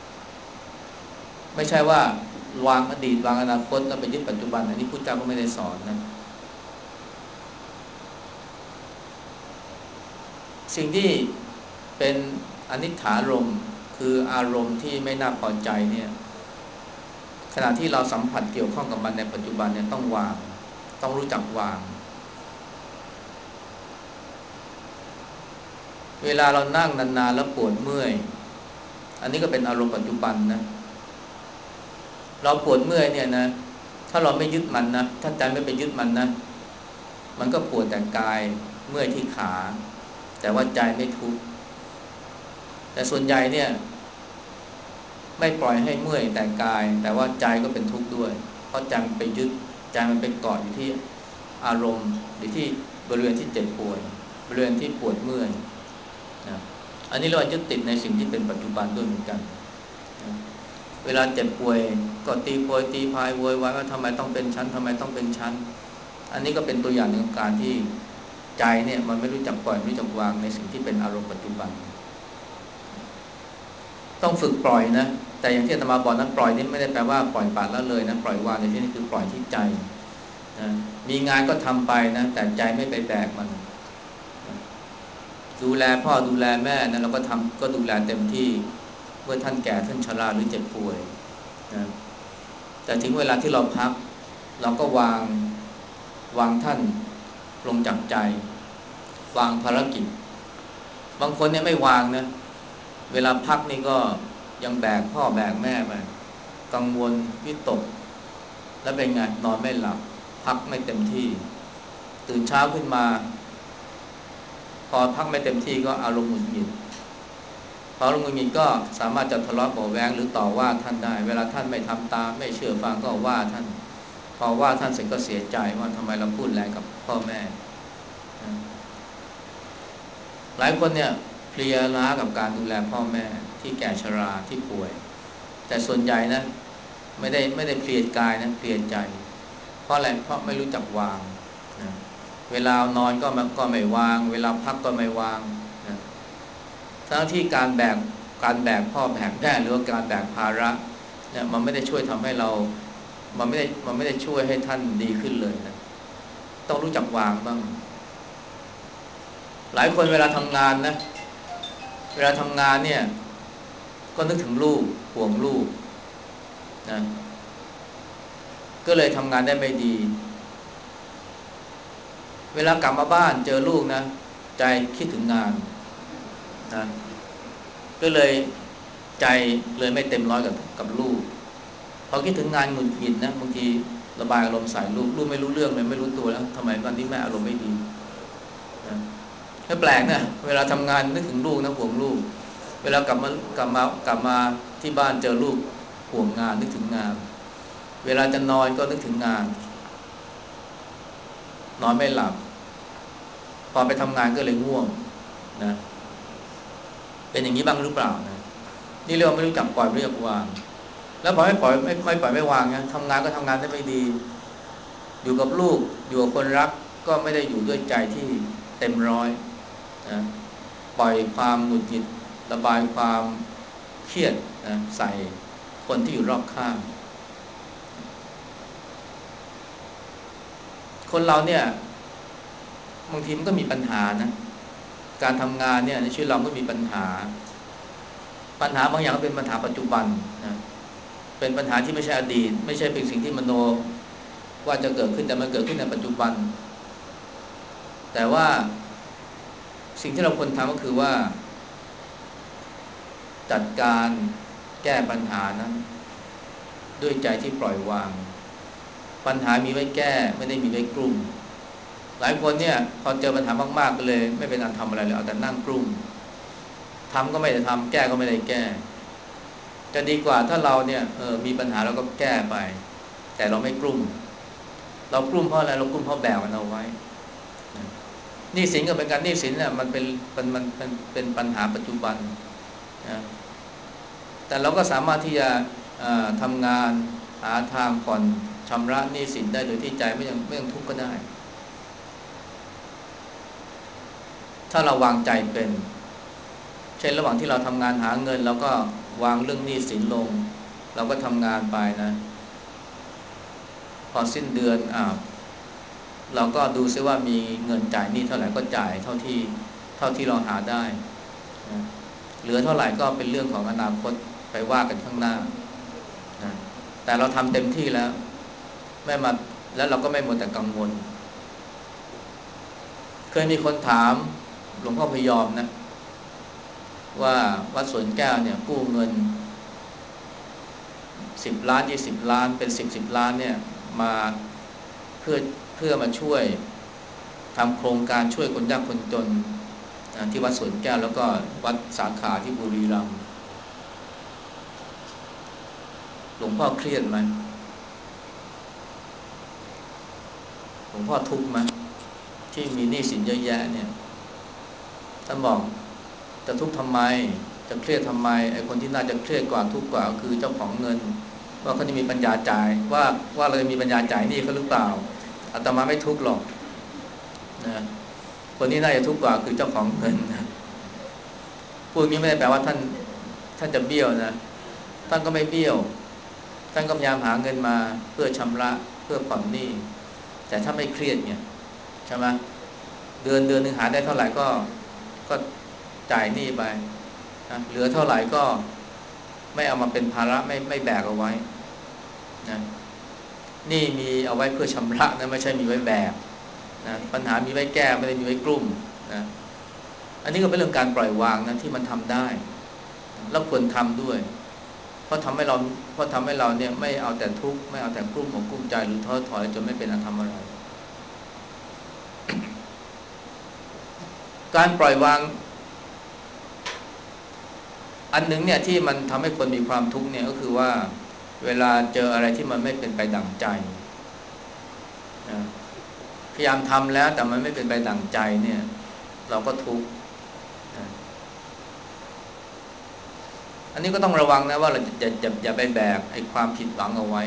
ไม่ใช่ว่าวางอดีตวางอนาคตแล้วไปยึดปัจจุบันอันนี้พุทธเจ้าก็ไม่ได้สอนนะสิ่งที่เป็นอนิจฐารมณ์คืออารมณ์ที่ไม่น่าพอใจเนี่ยขณะที่เราสัมผัสเกี่ยวข้องกับมันในปัจจุบันเนี่ยต้องวางต้องรู้จักวางเวลาเรานั่งนานๆแล้วปวดเมื่อยอันนี้ก็เป็นอารมณ์ปัจจุบันนะเราปวดเมื่อยเนี่ยนะถ้าเราไม่ยึดมันนะถ้าใจไม่ไปยึดมันนะมันก็ปวดแต่กายเมื่อยที่ขาแต่ว่าใจไม่ทุกข์แต่ส่วนใหญ่เนี่ยไม่ปล่อยให้เมื่อยแต่กายแต่ว่าใจก็เป็นทุกข์ด้วยเพราะใจมันไปยึดใจมันไปเกาะอยู่ที่อารมณ์หรือที่บริเวณที่เจ็บปวดบริเวณที่ปวดเมื่อยนะอันนี้เรายึดติดในสิ่งที่เป็นปัจจุบันด้วยเหมือนกันนะเวลาเจ็บป่วยก็ตีโพยตีพายโวยวายว่าทำไมต้องเป็นชั้นทำไมต้องเป็นชั้นอันนี้ก็เป็นตัวอย่างหนึ่งของการที่ใจเนี่ยมันไม่รู้จักปล่อยไม่รู้จักวางในสิ่งที่เป็นอารมณ์ปัจจุบันต้องฝึกปล่อยนะแต่อย่างที่อาตมาบอกนั้นปล่อยนี่ไม่ได้แปลว่าปล่อยปละละเลยนะปล่อยวางในที่นี้คือปล่อยที่ใจนะมีงานก็ทำไปนะแต่ใจไม่ไปแบกมันนะดูแลพ่อดูแลแม่นะเราก็ทำก็ดูแลเต็มที่เมื่อท่านแก่ท่านชราหรือเจ็บป่วยนะแต่ถึงเวลาที่เราพักเราก็วางวางท่านลงจากใจวางภารกิจบางคนเนี่ยไม่วางนะเวลาพักนี่ก็ยังแบกพ่อแบกแม่ไปกังวลวิตกแล้วเป็นไงนอนไม่หลับพักไม่เต็มที่ตื่นเช้าขึ้นมาพอพักไม่เต็มที่ก็อารมณ์หงุดหงิดพออารมณ์หงุดหงิดก็สามารถจะทะเลาะเบาะแว้งหรือต่อว่าท่านได้เวลาท่านไม่ทำตามไม่เชื่อฟังก็ว่าท่านพอว่าท่านเสร็จก็เสียใจว่าทำไมเราพูดแรงกับพ่อแม่หลายคนเนี่ยเพลียล้ากับการดูแลพ่อแม่ที่แก่ชราที่ป่วยแต่ส่วนใหญ่นะไม่ได้ไม่ได้เพลียกายนะเพลียใจเพราะอะไรเพราะไม่รู้จักวางนะเวลานอนก็ก็ไม่วางเวลาพักก็ไม่วางนะทั้งที่การแบกการแบกพ่อแบกแม่หรือว่าการแบกภาระเนี่ยมันไม่ได้ช่วยทำให้เรามันไม่ได้มันไม่ได้ช่วยให้ท่านดีขึ้นเลยนะต้องรู้จักวางบ้างหลายคนเวลาทำงานนะเวลาทำงานเนี่ยก็นึกถึงลูกห่วงลูกนะก็เลยทำงานได้ไม่ดีเวลากลับมาบ้านเจอลูกนะใจคิดถึงงานนะก็เลยใจเลยไม่เต็มร้อยกับกับลูกพอคิดถึงงานหงุดหงิดนะบางทีระบายอารมณ์ใส่ลูกลูกไม่รู้เรื่องเลยไม่รู้ตัวแล้วทำไมวันนี้แม่อารมณ์ไม่ดีนะก็แปลกนะเวลาทำงานนึกถึงลูกนะห่วงลูกเวลากลับมากลับมากลับมาที่บ้านเจอลูกห่วงงานนึกถึงงานเวลาจะนอนก็นึกถึงงานนอนไม่หลับพอไปทำงานก็เลยง่วงนะเป็นอย่างนี้บ้างหรือเปล่านะนี่เรียกว่าไม่รู้จักปล่อยไม่รู้จักวางแล้วพอไม่ปล่อยไม่ไม่ปล่อยไม่วางนะทำงานก็ทำงานได้ไม่ดีอยู่กับลูกอยู่กับคนรักก็ไม่ได้อยู่ด้วยใจที่เต็มร้อยนะปล่อยความหงุดหงิดระบายความเครียดนะใส่คนที่อยู่รอบข้างคนเราเนี่ยบางทีมันก็มีปัญหานะการทำงานเนี่ยในชีวิตเราก็มีปัญหาปัญหาบางอย่างก็เป็นปัญหาปัจจุบันนะเป็นปัญหาที่ไม่ใช่อดีตไม่ใช่เป็นสิ่งที่มโนว่าจะเกิดขึ้นแต่มันเกิดขึ้นในปัจจุบันแต่ว่าสิ่งที่เราควรทำก็คือว่าจัดการแก้ปัญหานั้นด้วยใจที่ปล่อยวางปัญหามีไว้แก้ไม่ได้มีไว้กลุ่มหลายคนเนี่ยพอเจอปัญหามากๆก็เลยไม่เป็นอันทำอะไรเลยเอาแต่นั่งกลุ่มทำก็ไม่ได้ทำแก้ก็ไม่ได้แก้จะดีกว่าถ้าเราเนี่ยเออมีปัญหาเราก็แก้ไปแต่เราไม่กลุ่มเรากลุ่มเพราะอะไรเรากลุ่มเพราะแบกมันเอาไว้หนี้สินก็เป็นการหนี้สินเนี่ยมันเป็นมันมันเป็นเป็นปัญหาปัจจุบันนะแต่เราก็สามารถที่จะทำงานหาทางผ่อนชำระหนี้สินได้โดยที่ใจไม่ยังไม่ยังทุกข์ก็ได้ถ้าเราวางใจเป็นเช่นระหว่างที่เราทำงานหาเงินเราก็วางเรื่องหนี้สินลงเราก็ทำงานไปนะพอสิ้นเดือนอ่าเราก็ดูซิว่ามีเงินจ่ายหนี้เท่าไหร่ก็จ่ายเท่าที่เท่าที่เราหาได้นะเหลือเท่าไหร่ก็เป็นเรื่องของอนาคตไปว่ากันข้างหน้านะแต่เราทำเต็มที่แล้วไม่มาแล้วเราก็ไม่มัวแต่กังวลเคยมีคนถามหลวงพ่อพยอมนะว่าวัดสวนแก้วเนี่ยกู้เงินสิบล้านยี่สิบล้านเป็นสิบสิบล้านเนี่ยมาเพื่อเพื่อมาช่วยทำโครงการช่วยคนยากคนจนที่วัดสวนแก้วแล้วก็วัดสาขาที่บุรีรัมย์หลวงพ่อเครียดไหมหลวงพ่อทุกข์ไหมที่มีหนี้สินเยอะแยะเนี่ยท่านบอกจะทุกข์ทำไมจะเครียดทำไมไอ้คนที่น่าจะเครียดกว่าทุกข์กว่าคือเจ้าของเงินว่าเขาจะมีปัญญาจ่ายว่าว่าเราจะมีปัญญาจ่ายหนี้เขาหรือเปล่าอาตมาไม่ทุกข์หรอกนะคนที่น่าจะทุกข์กว่าคือเจ้าของเงินพูดงี้ไม่ได้แปลว่าท่านท่านจะเบี้ยวนะท่านก็ไม่เบี้ยวท่านก็พยายามหาเงินมาเพื่อชำระเพื่อผ่อนหนี้แต่ถ้าไม่เครียดเนี่ยใช่ไหมเดือนเดือนหนึ่งหาได้เท่าไหร่ก็ก็จ่ายหนี้ไปนะเหลือเท่าไหร่ก็ไม่เอามาเป็นภาระไม่ไม่แบกเอาไว้นะนี่มีเอาไว้เพื่อชำระนะไม่ใช่มีไว้แบกนะปัญหามีไว้แก้ไม่ได้มีไว้กลุ่มนะอันนี้ก็เป็นเรื่องการปล่อยวางนะที่มันทำได้แล้วควรทำด้วยเพราะทำให้เราเพราะทำให้เราเนี่ยไม่เอาแต่ทุกข์ไม่เอาแต่กลุ้มอกกลุ้มใจหรือท้อถอยจนไม่เป็นอันทำอะไรการปล่อยวางอันหนึ่งเนี่ยที่มันทำให้คนมีความทุกข์เนี่ยก็คือว่าเวลาเจออะไรที่มันไม่เป็นไปดั่งใจนะพยายามทำแล้วแต่มันไม่เป็นไปดั่งใจเนี่ยเราก็ทุกข์นะอันนี้ก็ต้องระวังนะว่าเราจะอย่าอย่าไปแบกไอ้ความผิดหวังเอาไว้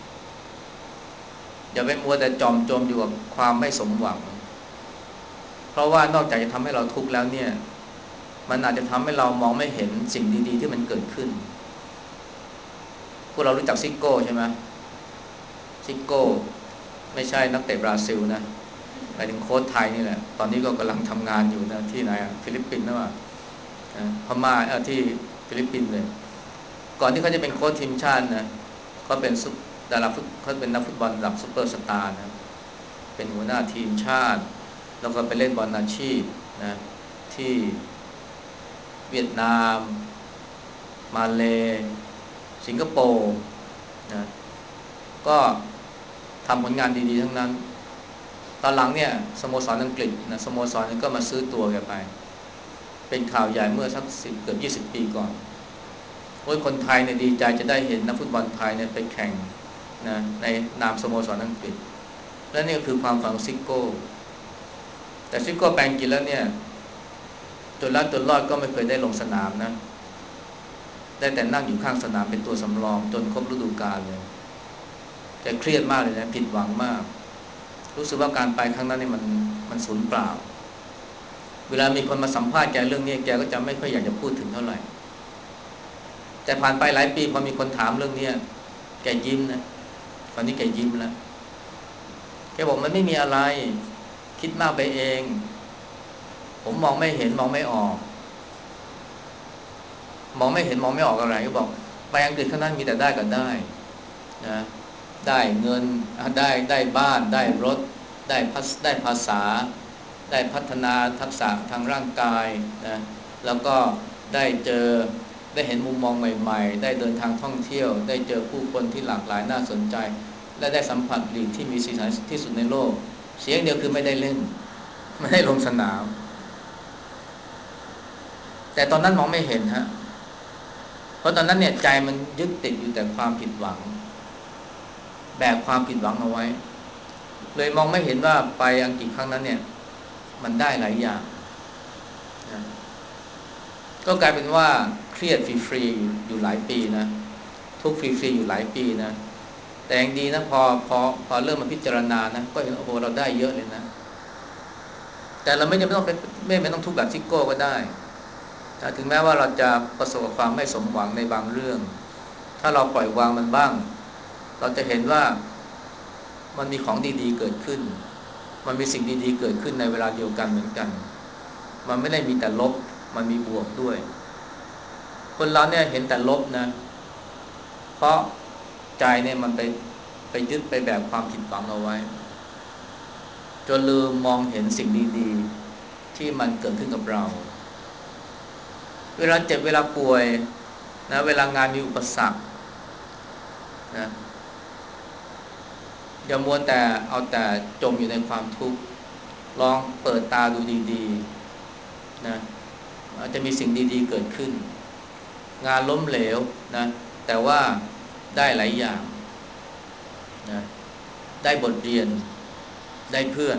อย่าไปมัวแต่จมจมอยู่กับความไม่สมหวังเพราะว่านอกจากจะทำให้เราทุกข์แล้วเนี่ยมันอาจจะทำให้เรามองไม่เห็นสิ่งดีๆที่มันเกิดขึ้นพวกเรารู้จักซิโก้ใช่ไหมซิโก้ไม่ใช่นักเตะบราซิลนะหมายถึงโค้ชไทยนี่แหละตอนนี้ก็กำลังทำงานอยู่นะที่ไหนอ่ะฟิลิปปินส์นะว่าพม่าเออที่ฟิลิปปินส์เลยก่อนที่เขาจะเป็นโค้ชทีมชาตินะเขาเป็นดาราฟุตเขาเป็นนักฟุตบอลระดับซุปเปอร์สตาร์นะเป็นหัวหน้าทีมชาติแล้วก็ไปเล่นบอลอาชีพนะที่เวียดนามมาเลสิงคโปร์นะก็ทำผลงานดีๆทั้งนั้นตอนหลังเนี่ยสโมสรอังกฤษนะสโมสรนึงก็มาซื้อตัวแกไปเป็นข่าวใหญ่เมื่อสักสิบเกือบยี่สิบปีก่อนโอ้ยคนไทยเนี่ยดีใจจะได้เห็นนักฟุตบอลไทยเนี่ยไปแข่งนะในนามสโมสรอังกฤษและนี่คือความฝันของซิโก้แต่ซิโก้แปลงกินแล้วเนี่ยจนรัดจนรอดก็ไม่เคยได้ลงสนามนะได้แต่นั่งอยู่ข้างสนามเป็นตัวสำรองจนครบฤดูกาลเลยแกเครียดมากเลยนะผิดหวังมากรู้สึกว่าการไปครั้งนั้นเนี่ยมันมันสูญเปล่าเวลามีคนมาสัมภาษณ์แกเรื่องนี้แกก็จะไม่ค่อยอยากจะพูดถึงเท่าไหร่แต่ผ่านไปหลายปีพอมีคนถามเรื่องนี้แกยิ้มนะตอนนี้แกยิ้มแล้วแกบอกมันไม่มีอะไรคิดมากไปเองผมมองไม่เห็นมองไม่ออกมองไม่เห็นมองไม่ออกอะไรก็บอกไปอังกฤษเท่านั้นมีแต่ได้กับได้นะได้เงินได้ได้บ้านได้รถได้พัสได้ภาษาได้พัฒนาทักษะทางร่างกายนะแล้วก็ได้เจอได้เห็นมุมมองใหม่ๆได้เดินทางท่องเที่ยวได้เจอผู้คนที่หลากหลายน่าสนใจและได้สัมผัสลีกที่มีสีสันที่สุดในโลกเสียงเดียวคือไม่ได้เล่นไม่ได้ลงสนามแต่ตอนนั้นมองไม่เห็นฮะเพราะตอนนั้นเนี่ยใจมันยึดติดอยู่แต่ความผิดหวังแบกความผิดหวังเอาไว้เลยมองไม่เห็นว่าไปอังกฤษครั้งนั้นเนี่ยมันได้หลายอย่างนะก็กลายเป็นว่าเครียดฟรีๆอยู่หลายปีนะทุกฟรีๆอยู่หลายปีนะแต่ยังดีนะพอพอพอเริ่มมาพิจารณานะก็เห็นโอ้โหเราได้เยอะเลยนะแต่เราไม่จำเป็นต้องเป็นไม่ไม่ต้องทุกข์แบบซิโก้ก็ได้ถึงแม้ว่าเราจะประสบกับความไม่สมหวังในบางเรื่องถ้าเราปล่อยวางมันบ้างเราจะเห็นว่ามันมีของดีๆเกิดขึ้นมันมีสิ่งดีๆเกิดขึ้นในเวลาเดียวกันเหมือนกันมันไม่ได้มีแต่ลบมันมีบวกด้วยคนเราเนี่ยเห็นแต่ลบนะเพราะใจเนี่ยมันไปไปยึดไปแบบความผิดหวังเอาไว้จนลืมมองเห็นสิ่งดีๆที่มันเกิดขึ้นกับเราเวลาเจ็บเวลาป่วยนะเวลางานมีอุปสรรคนะอย่ามัวแต่เอาแต่จมอยู่ในความทุกข์ลองเปิดตาดูดีๆนะอาจจะมีสิ่งดีๆเกิดขึ้นงานล้มเหลวนะแต่ว่าได้หลายอย่างนะได้บทเรียนได้เพื่อน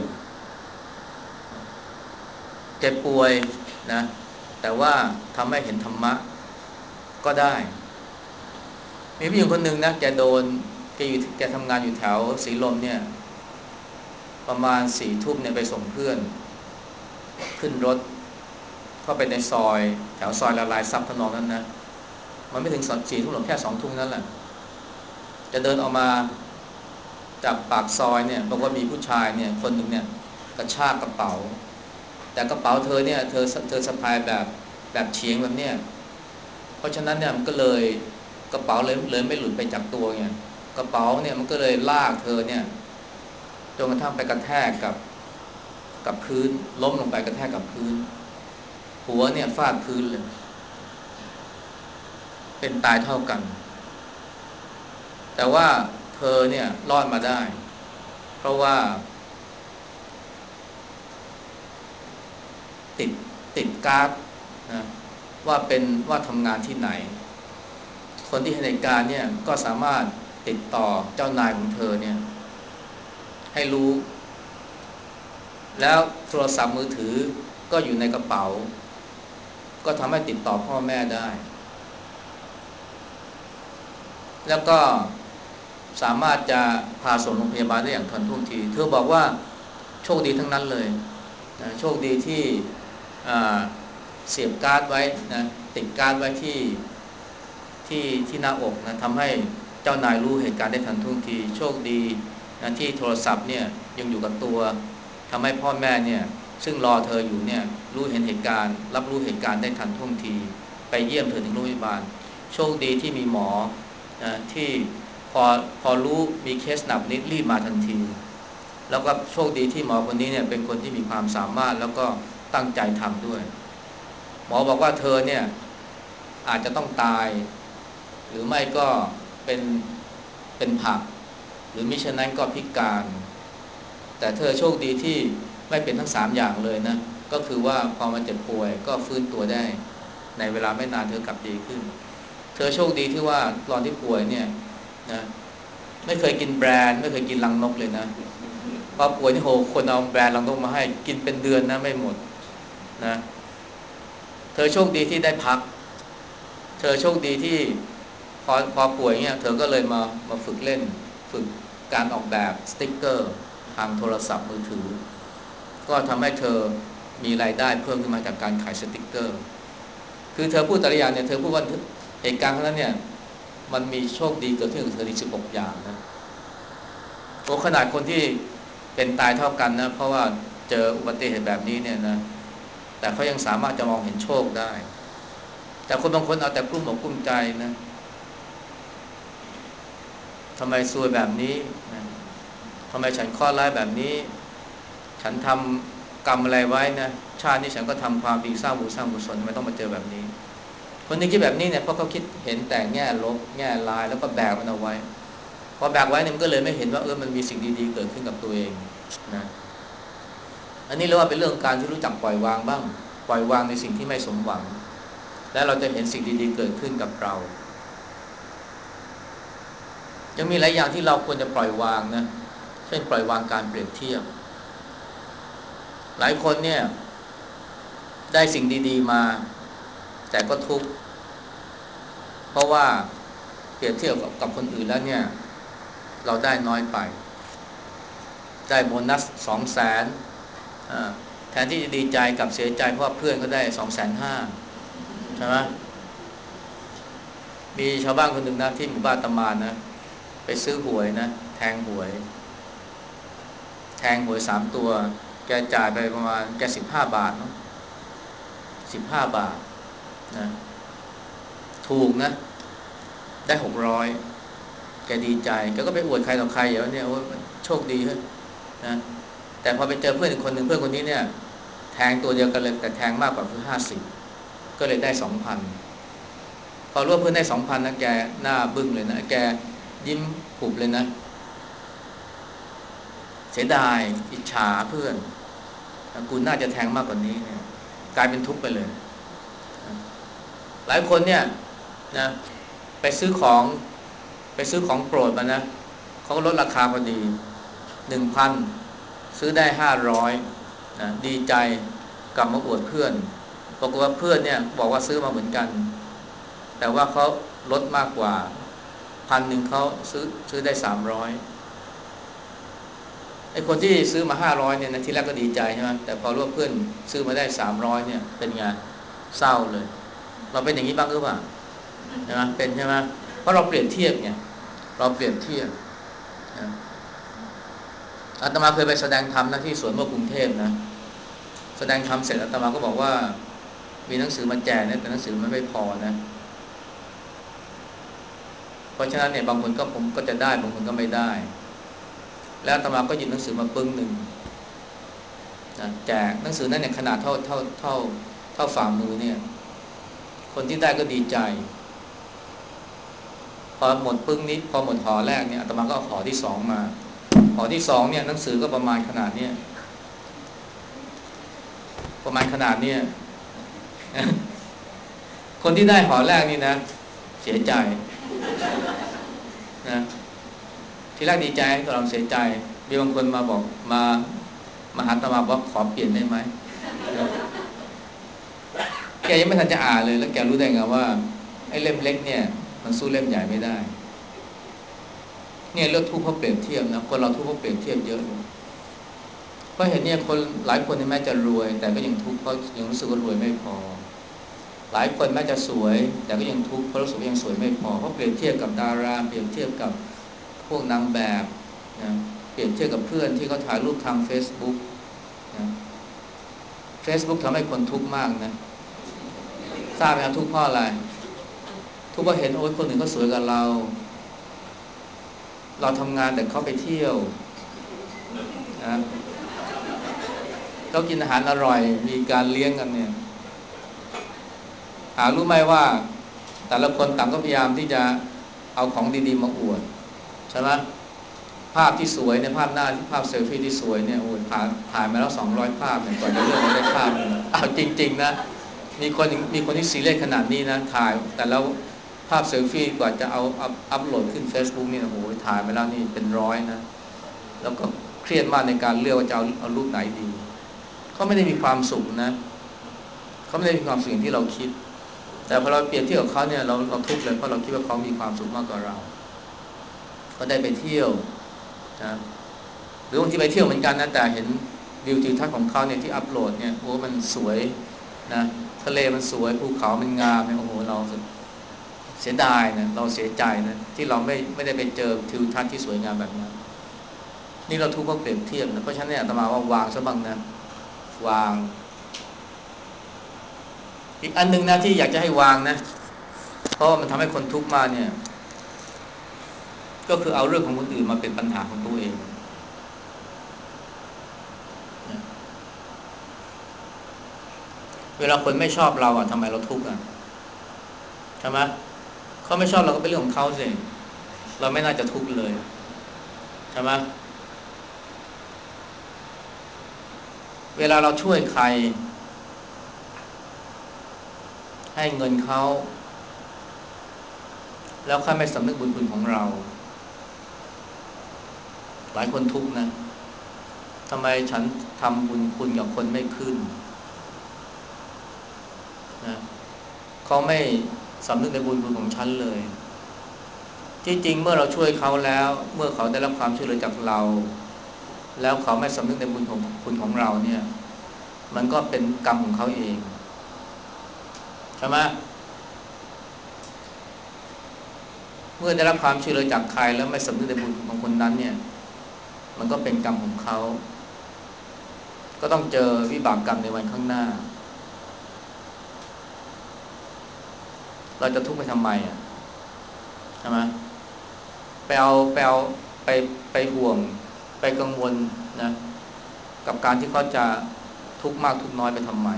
เจ็บป่วยนะแต่ว่าทำให้เห็นธรรมะก็ได้มีผู้หญิงคนหนึ่งนะแกโดนแกอยู่แกทำงานอยู่แถวศรีลมเนี่ยประมาณสี่ทุ่มเนี่ยไปส่งเพื่อนขึ้นรถเข้าไปในซอยแถวซอยละลายซับถนนนั้นนะมันไม่ถึงสองสี่ทุ่มหรอกแค่สองทุ่มนั่นแหละจะเดินออกมาจากปากซอยเนี่ยบอกว่ามีผู้ชายเนี่ยคนหนึ่งเนี่ยกระชากกระเป๋าแต่กระเป๋าเธอเนี่ยเธอเธอสะพายแบบแบบเฉียงแบบเนี้ยเพราะฉะนั้นเนี่ยมันก็เลยกระเป๋าเลยเลยไม่หลุดไปจากตัวเนี่ยกระเป๋าเนี่ยมันก็เลยลากเธอเนี่ยจนกระทั่งไปกระแทกกับกับพื้นล้มลงไปกระแทกกับพื้นหัวเนี่ยฟาดพื้นเลยเป็นตายเท่ากันแต่ว่าเธอเนี่ยรอดมาได้เพราะว่าติดติดการ์ดนะว่าเป็นว่าทำงานที่ไหนคนที่เห็นเหตุการณ์เนี่ยก็สามารถติดต่อเจ้านายของเธอเนี่ยให้รู้แล้วโทรศัพท์มือถือก็อยู่ในกระเป๋าก็ทำให้ติดต่อพ่อแม่ได้แล้วก็สามารถจะพาส่งโรงพยาบาลได้อย่างทันท่วงทีเธอบอกว่าโชคดีทั้งนั้นเลยนะโชคดีที่เสียบการ์ดไว้นะติดการ์ดไว้ที่ที่ที่หน้าอกนะทำให้เจ้านายรู้เหตุการณ์ได้ทันท่วงทีโชคดีนะที่โทรศัพท์เนี่ยยังอยู่กับตัวทำให้พ่อแม่เนี่ยซึ่งรอเธออยู่เนี่ยรู้เห็นเหตุการณ์รับรู้เหตุการณ์ได้ทันท่วงทีไปเยี่ยมเธอถึงโรงพยาบาลโชคดีที่มีหมอนะที่พอพอรู้มีเคสหนักนิดรีบมาทันทีแล้วก็โชคดีที่หมอคนนี้เนี่ยเป็นคนที่มีความสามารถแล้วก็ตั้งใจทำด้วยหมอบอกว่าเธอเนี่ยอาจจะต้องตายหรือไม่ก็เป็นเป็นผักหรือมิฉะนั้นก็พิการแต่เธอโชคดีที่ไม่เป็นทั้งสามอย่างเลยนะก็คือว่าพอมันเจ็บป่วยก็ฟื้นตัวได้ในเวลาไม่นานเธอกลับดีขึ้นเธอโชคดีที่ว่าตอนที่ป่วยเนี่ยนะไม่เคยกินแบรนด์ไม่เคยกินรังนกเลยนะพอป่วยนี่โหคนเอาแบรนด์รังนกมาให้กินเป็นเดือนนะไม่หมดนะเธอโชคดีที่ได้พักเธอโชคดีที่พอพอป่วยเนี่ยเธอก็เลยมามาฝึกเล่นฝึกการออกแบบสติ๊กเกอร์ทางโทรศัพท์มือถือก็ทำให้เธอมีรายได้เพิ่มขึ้นมาจากการขายสติ๊กเกอร์คือเธอพูดแต่ละอย่างเนี่ยเธอพูดว่าเหตุการณ์ครั้งนั้นเนี่ยมันมีโชคดีเกิดขึ้นกับเธออีกสิบหกอย่างนะโอ้ขนาดคนที่เป็นตายเท่ากันนะเพราะว่าเจออุบัติเหตุแบบนี้เนี่ยนะแต่เขายังสามารถจะมองเห็นโชคได้แต่คนบางคนเอาแต่กลุ้มอกกลุ้มใจนะทำไมซวยแบบนี้นะทำไมฉันข้อร้ายแบบนี้ฉันทำกรรมอะไรไว้นะชาตินี้ฉันก็ทำความดีสร้างบุญสร้างกุศลทำไมต้องมาเจอแบบนี้คนที่คิดแบบนี้เนี่ยเพราะเขาคิดเห็นแต่แง่ลบแง่ร้ายแล้วก็แบกมันเอาไว้พอแบกไว้เนี่ยมันก็เลยไม่เห็นว่าเออมันมีสิ่งดีๆเกิดขึ้นกับตัวเองนะอันนี้เรียกว่าเป็นเรื่องการที่รู้จักปล่อยวางบ้างปล่อยวางในสิ่งที่ไม่สมหวังและเราจะเห็นสิ่งดีๆเกิดขึ้นกับเรายังมีหลายอย่างที่เราควรจะปล่อยวางนะเช่นปล่อยวางการเปรียบเทียบหลายคนเนี่ยได้สิ่งดีๆมาแต่ก็ทุกข์เพราะว่าเปรียบเทียบกับกับคนอื่นแล้วเนี่ยเราได้น้อยไปได้โบนัสสองแสนแทนที่จะดีใจกับเสียใจเพราะเพื่อนก็ได้สองแสนห้าใช่ไหมมีชาวบ้านคนหนึ่งนะที่หมู่บ้านตะมานนะไปซื้อหวยนะแทงหวยแทงหวยสามตัวแกจ่ายไปประมาณแกสิบห้าบาทเนาะสิบห้าบาทนะถูกนะได้หกร้อยแกดีใจแกก็ไปอวดใครต่อใครอย่างเนี่ยโอ้โชคดีนะแต่พอไปเจอเพื่อนอีกคนหนึ่งเพื่อนคนนี้เนี่ยแทงตัวเดียวกันเลยแต่แทงมากกว่าคือห้าสิบก็เลยได้สองพันพอรู้ว่าเพื่อนได้สองพันนะแกหน้าบึ้งเลยนะแกยิ้มหุบเลยนะเสียดายอิจฉาเพื่อนกูน่าจะแทงมากกว่านี้เนี่ยกลายเป็นทุกข์ไปเลยหลายคนเนี่ยนะไปซื้อของไปซื้อของโปรดมานะเขาลดราคาพอดีหนึ่งพันซื้อได้ห้าร้อยนะดีใจกลับมาอวดเพื่อนบอกว่าเพื่อนเนี่ยบอกว่าซื้อมาเหมือนกันแต่ว่าเขาลดมากกว่าพันหนึ่งเขาซื้อซื้อได้สามร้อยไอ้คนที่ซื้อมาห้าร้อยเนี่ยนะทีแรกก็ดีใจใช่ไหมแต่พอรู้ว่าเพื่อนซื้อมาได้สามร้อยเนี่ยเป็นไงเศร้าเลยเราเป็นอย่างนี้บ้างหรือเปล่าใช่ไหมเป็นใช่ไหมเพราะเราเปรียบเทียบไงเราเปรียบเทียบนะอาตมาเคยไปแสดงธรรมนะที่สวนโมกกรุงเทพนะแสดงธรรมเสร็จอาตมาก็บอกว่ามีหนังสือมาแจกเนี่ยแต่หนังสือมันไม่พอนะเพราะฉะนั้นเนี่ยบางคนก็ผมก็จะได้บางคนก็ไม่ได้แล้วอาตมาก็หยิบหนังสือมาปึ้งหนึ่งนะแจกหนังสือนั้นเนี่ยขนาดเท่าเท่าเท่าเท่าฝ่ามือเนี่ยคนที่ได้ก็ดีใจพอหมดปึ้งนี้พอหมดห่อแรกเนี่ยอาตมาก็เอาห่อที่สองมาห่อที่สองเนี่ยหนังสือก็ประมาณขนาดเนี้ยประมาณขนาดเนี้ยคนที่ได้ห่อแรกนี่นะเสียใจนะทีแรกดีใจก็ลองเสียใจมีบางคนมาบอกมามาหาอาตมาบอกขอเปลี่ยนได้ไหมแกยังไม่ทันจะอ่านเลยแล้วแกรู้ได้ไงว่าไอ้เล่มเล็กเนี่ยมันสู้เล่มใหญ่ไม่ได้เนี่ยเลือกทุกข์เพราะเปรียบเทียบนะคนเราทุกข์เพราะเปรียบเทียบเยอะเพราะเห็นเนี่ยคนหลายคนแม้จะรวยแต่ก็ยังทุกข์เพราะยังรู้สึกว่ารวยไม่พอหลายคนแม้จะสวยแต่ก็ยังทุกข์เพราะรู้สึกยังสวยไม่พอเพราะเปรียบเทียบกับดาราเปรียบเทียบกับพวกนางแบบนะเปรียบเทียบกับเพื่อนที่เขาถ่ายรูปทาง Facebook นะ Facebook ทำให้คนทุกข์มากนะทราบไหมครับทุกข์เพราะอะไรทุกข์เพราะเห็นโอ้ยคนอื่นเขาสวยกว่าเราเราทำงานแต่เขาไปเที่ยวนะเขากินอาหารอร่อยมีการเลี้ยงกันเนี่ยหารู้ไหมว่าแต่ละคนต่างก็พยายามที่จะเอาของดีๆมาอวดใช่ไหมภาพที่สวยเนี่ยภาพหน้าที่ภาพเซลฟี่ที่สวยเนี่ยโอ้ยถ่ายถ่ายมาแล้วสองร้อยภาพเนี่ยก่อนจะเลือกมาได้ภาพนึงเอาจริงๆนะมีคนมีคนที่ซีเรียสขนาดนี้นะถ่ายแต่แล้วภาพเซลฟี่กว่าจะเอาอัพอัพโหลดขึ้น Facebook นี่นะโอ้ยถ่ายมาแล้วนี่เป็นร้อยนะแล้วก็เครียดมากในการเลือกว่าจะเอาเอารูปไหนดีเขาไม่ได้มีความสุขนะเขาไม่ได้มีความสุขอย่างที่เราคิดแต่พอเราเปรียบเทียบกับเขาเนี่ยเราเราทุกข์เลยเพราะเราคิดว่าเขามีความสุขมากกว่าเราเขาได้ไปเที่ยวนะหรือบางทีไปเที่ยวเหมือนกันนะแต่เห็นวิวทิวทัศน์ของเขาเนี่ยที่อัพโหลดเนี่ยโอ้มันสวยนะทะเลมันสวยภูเขามันงามเนี่ยโอ้โหเราเสียดายนะเราเสียใจนะที่เราไม่ไม่ได้ไปเจอทิวทัศน์ที่สวยงามแบบนั้นนี่เราทุกข์เพราะเปรียบเทียบนะเพราะฉะนั้นเนี่ยอาตมาว่าวางซะบ้างนะวางอีกอันนึงนะที่อยากจะให้วางนะเพราะว่ามันทำให้คนทุกข์มากเนี่ยก็คือเอาเรื่องของคนอื่นมาเป็นปัญหาของตัวเองนะเวลาคนไม่ชอบเราอ่ะทำไมเราทุกข์อ่ะใช่ไหมเขาไม่ชอบเราก็เป็นเรื่องของเขาสิเราไม่น่าจะทุกข์เลยใช่ไหมเวลาเราช่วยใครให้เงินเขาแล้วเขาไม่สำนึกบุญคุณของเราหลายคนทุกข์นะทำไมฉันทำบุญคุณกับคนไม่ขึ้นนะเขาไม่สำนึกในบุญคุณของฉันเลยที่จริงเมื่อเราช่วยเขาแล้วเมื่อเขาได้รับความช่วยเหลือจากเราแล้วเขาไม่สำนึกในบุญของคุณของเราเนี่ยมันก็เป็นกรรมของเขาเองใช่ไหมเมื่อได้รับความช่วยเหลือจากใครแล้วไม่สำนึกในบุญของคนนั้นเนี่ยมันก็เป็นกรรมของเขาก็ต้องเจอวิบากกรรมในวันข้างหน้าเราจะทุกข์ไปทำไมอ่ะใช่ไหมไปเอาไปเอาไปไปห่วงไปกังวลนะกับการที่เขาจะทุกข์มากทุกข์น้อยไปทำไม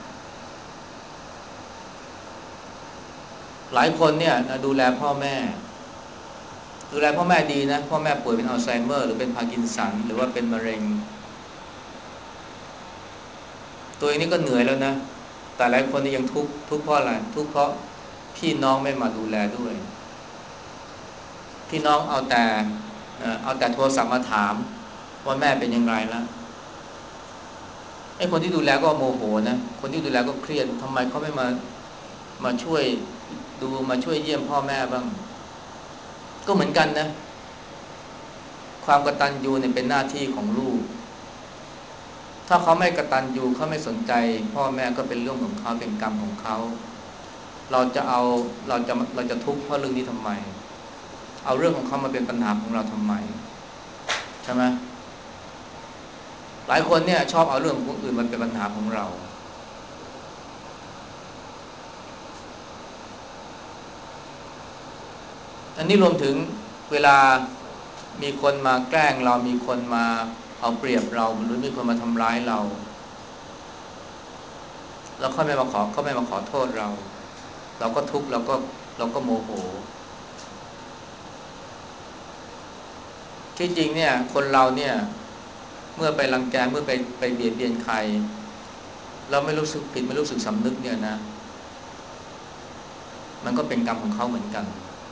หลายคนเนี่ยนะดูแลพ่อแม่ดูแลพ่อแม่ดีนะพ่อแม่ป่วยเป็นอัลไซเมอร์หรือเป็นพาร์กินสันหรือว่าเป็นมะเร็งตัวเองนี่ก็เหนื่อยแล้วนะแต่หลายคนนี่ยังทุกข์ทุกข์เพราะอะไรทุกข์เพราะพี่น้องไม่มาดูแลด้วยพี่น้องเอาแต่เอาแต่โทรศัพท์มาถามว่าแม่เป็นยังไงแล้วไอ้คนที่ดูแลก็โมโหนะคนที่ดูแลก็เครียดทำไมเขาไม่มามาช่วยดูมาช่วยเยี่ยมพ่อแม่บ้างก็เหมือนกันนะความกตัญญูเนี่ยเป็นหน้าที่ของลูกถ้าเขาไม่กตัญญูเขาไม่สนใจพ่อแม่ก็เป็นเรื่องของเขาเป็นกรรมของเขาเราจะเอาเราจะเราจะทุกข์เพราะเรื่องนี้ทำไมเอาเรื่องของเขามาเป็นปัญหาของเราทำไมใช่ไหมหลายคนเนี่ยชอบเอาเรื่องของคนอื่นมาเป็นปัญหาของเราอันนี้รวมถึงเวลามีคนมาแกล้งเรามีคนมาเอาเปรียบเราหรือมีคนมาทำร้ายเราแล้วเขาไม่มาขอเขาไม่มาขอโทษเราเราก็ทุกข์เราก็เราก็โมโหที่จริงเนี่ยคนเราเนี่ยเมื่อไปรังแกเมื่อไปไปเบียดเบียนใครเราไม่รู้สึกผิดไม่รู้สึกสำนึกเนี่ยนะมันก็เป็นกรรมของเขาเหมือนกัน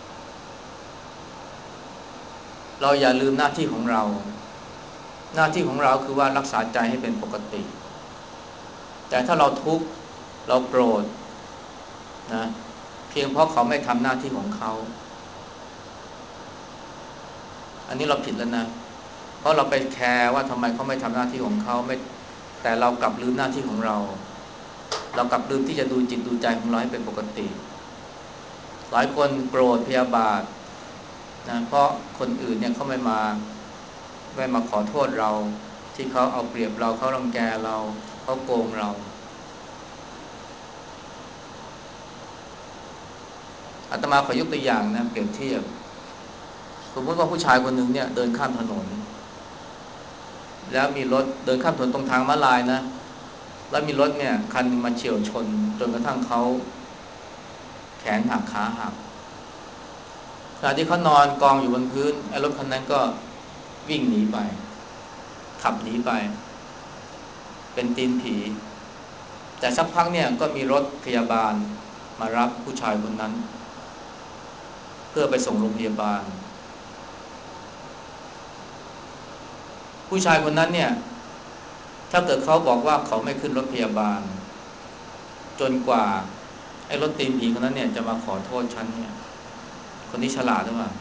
เราอย่าลืมหน้าที่ของเราหน้าที่ของเราคือว่ารักษาใจให้เป็นปกติแต่ถ้าเราทุกข์เราโกรธนะเพียงเพราะเขาไม่ทำหน้าที่ของเขาอันนี้เราผิดแล้วนะเพราะเราไปแคร์ว่าทำไมเขาไม่ทำหน้าที่ของเขาไม่แต่เรากลับลืมหน้าที่ของเราเรากลับลืมที่จะดูจิตดูใจของเราให้เป็นปกติหลายคนโกรธพยาบาทนะเพราะคนอื่นเนี่ยเขาไม่มาไม่มาขอโทษเราที่เขาเอาเปรียบเราเขารังแกเราเขาโกงเราอาตมาขอยกตัวอย่างนะเปรียบเทียบสมมติว่าผู้ชายคนหนึ่งเนี่ยเดินข้ามถนนแล้วมีรถเดินข้ามถนนตรงทางม้าลายนะแล้วมีรถเนี่ยคันนึงมาเฉี่ยวชนจนกระทั่งเขาแขนหักขาหักขณะที่เขานอนกองอยู่บนพื้นไอ้รถคันนั้นก็วิ่งหนีไปขับหนีไปเป็นตีนผีแต่สักพักเนี่ยก็มีรถพยาบาลมารับผู้ชายคนนั้นเพื่อไปส่งโรงพยาบาลผู้ชายคนนั้นเนี่ยถ้าเกิดเขาบอกว่าเขาไม่ขึ้นรถพยาบาลจนกว่าไอ้รถตีนผีคนนั้นเนี่ยจะมาขอโทษฉันเนี่ยคนนี้ฉลาดหรือเปล่า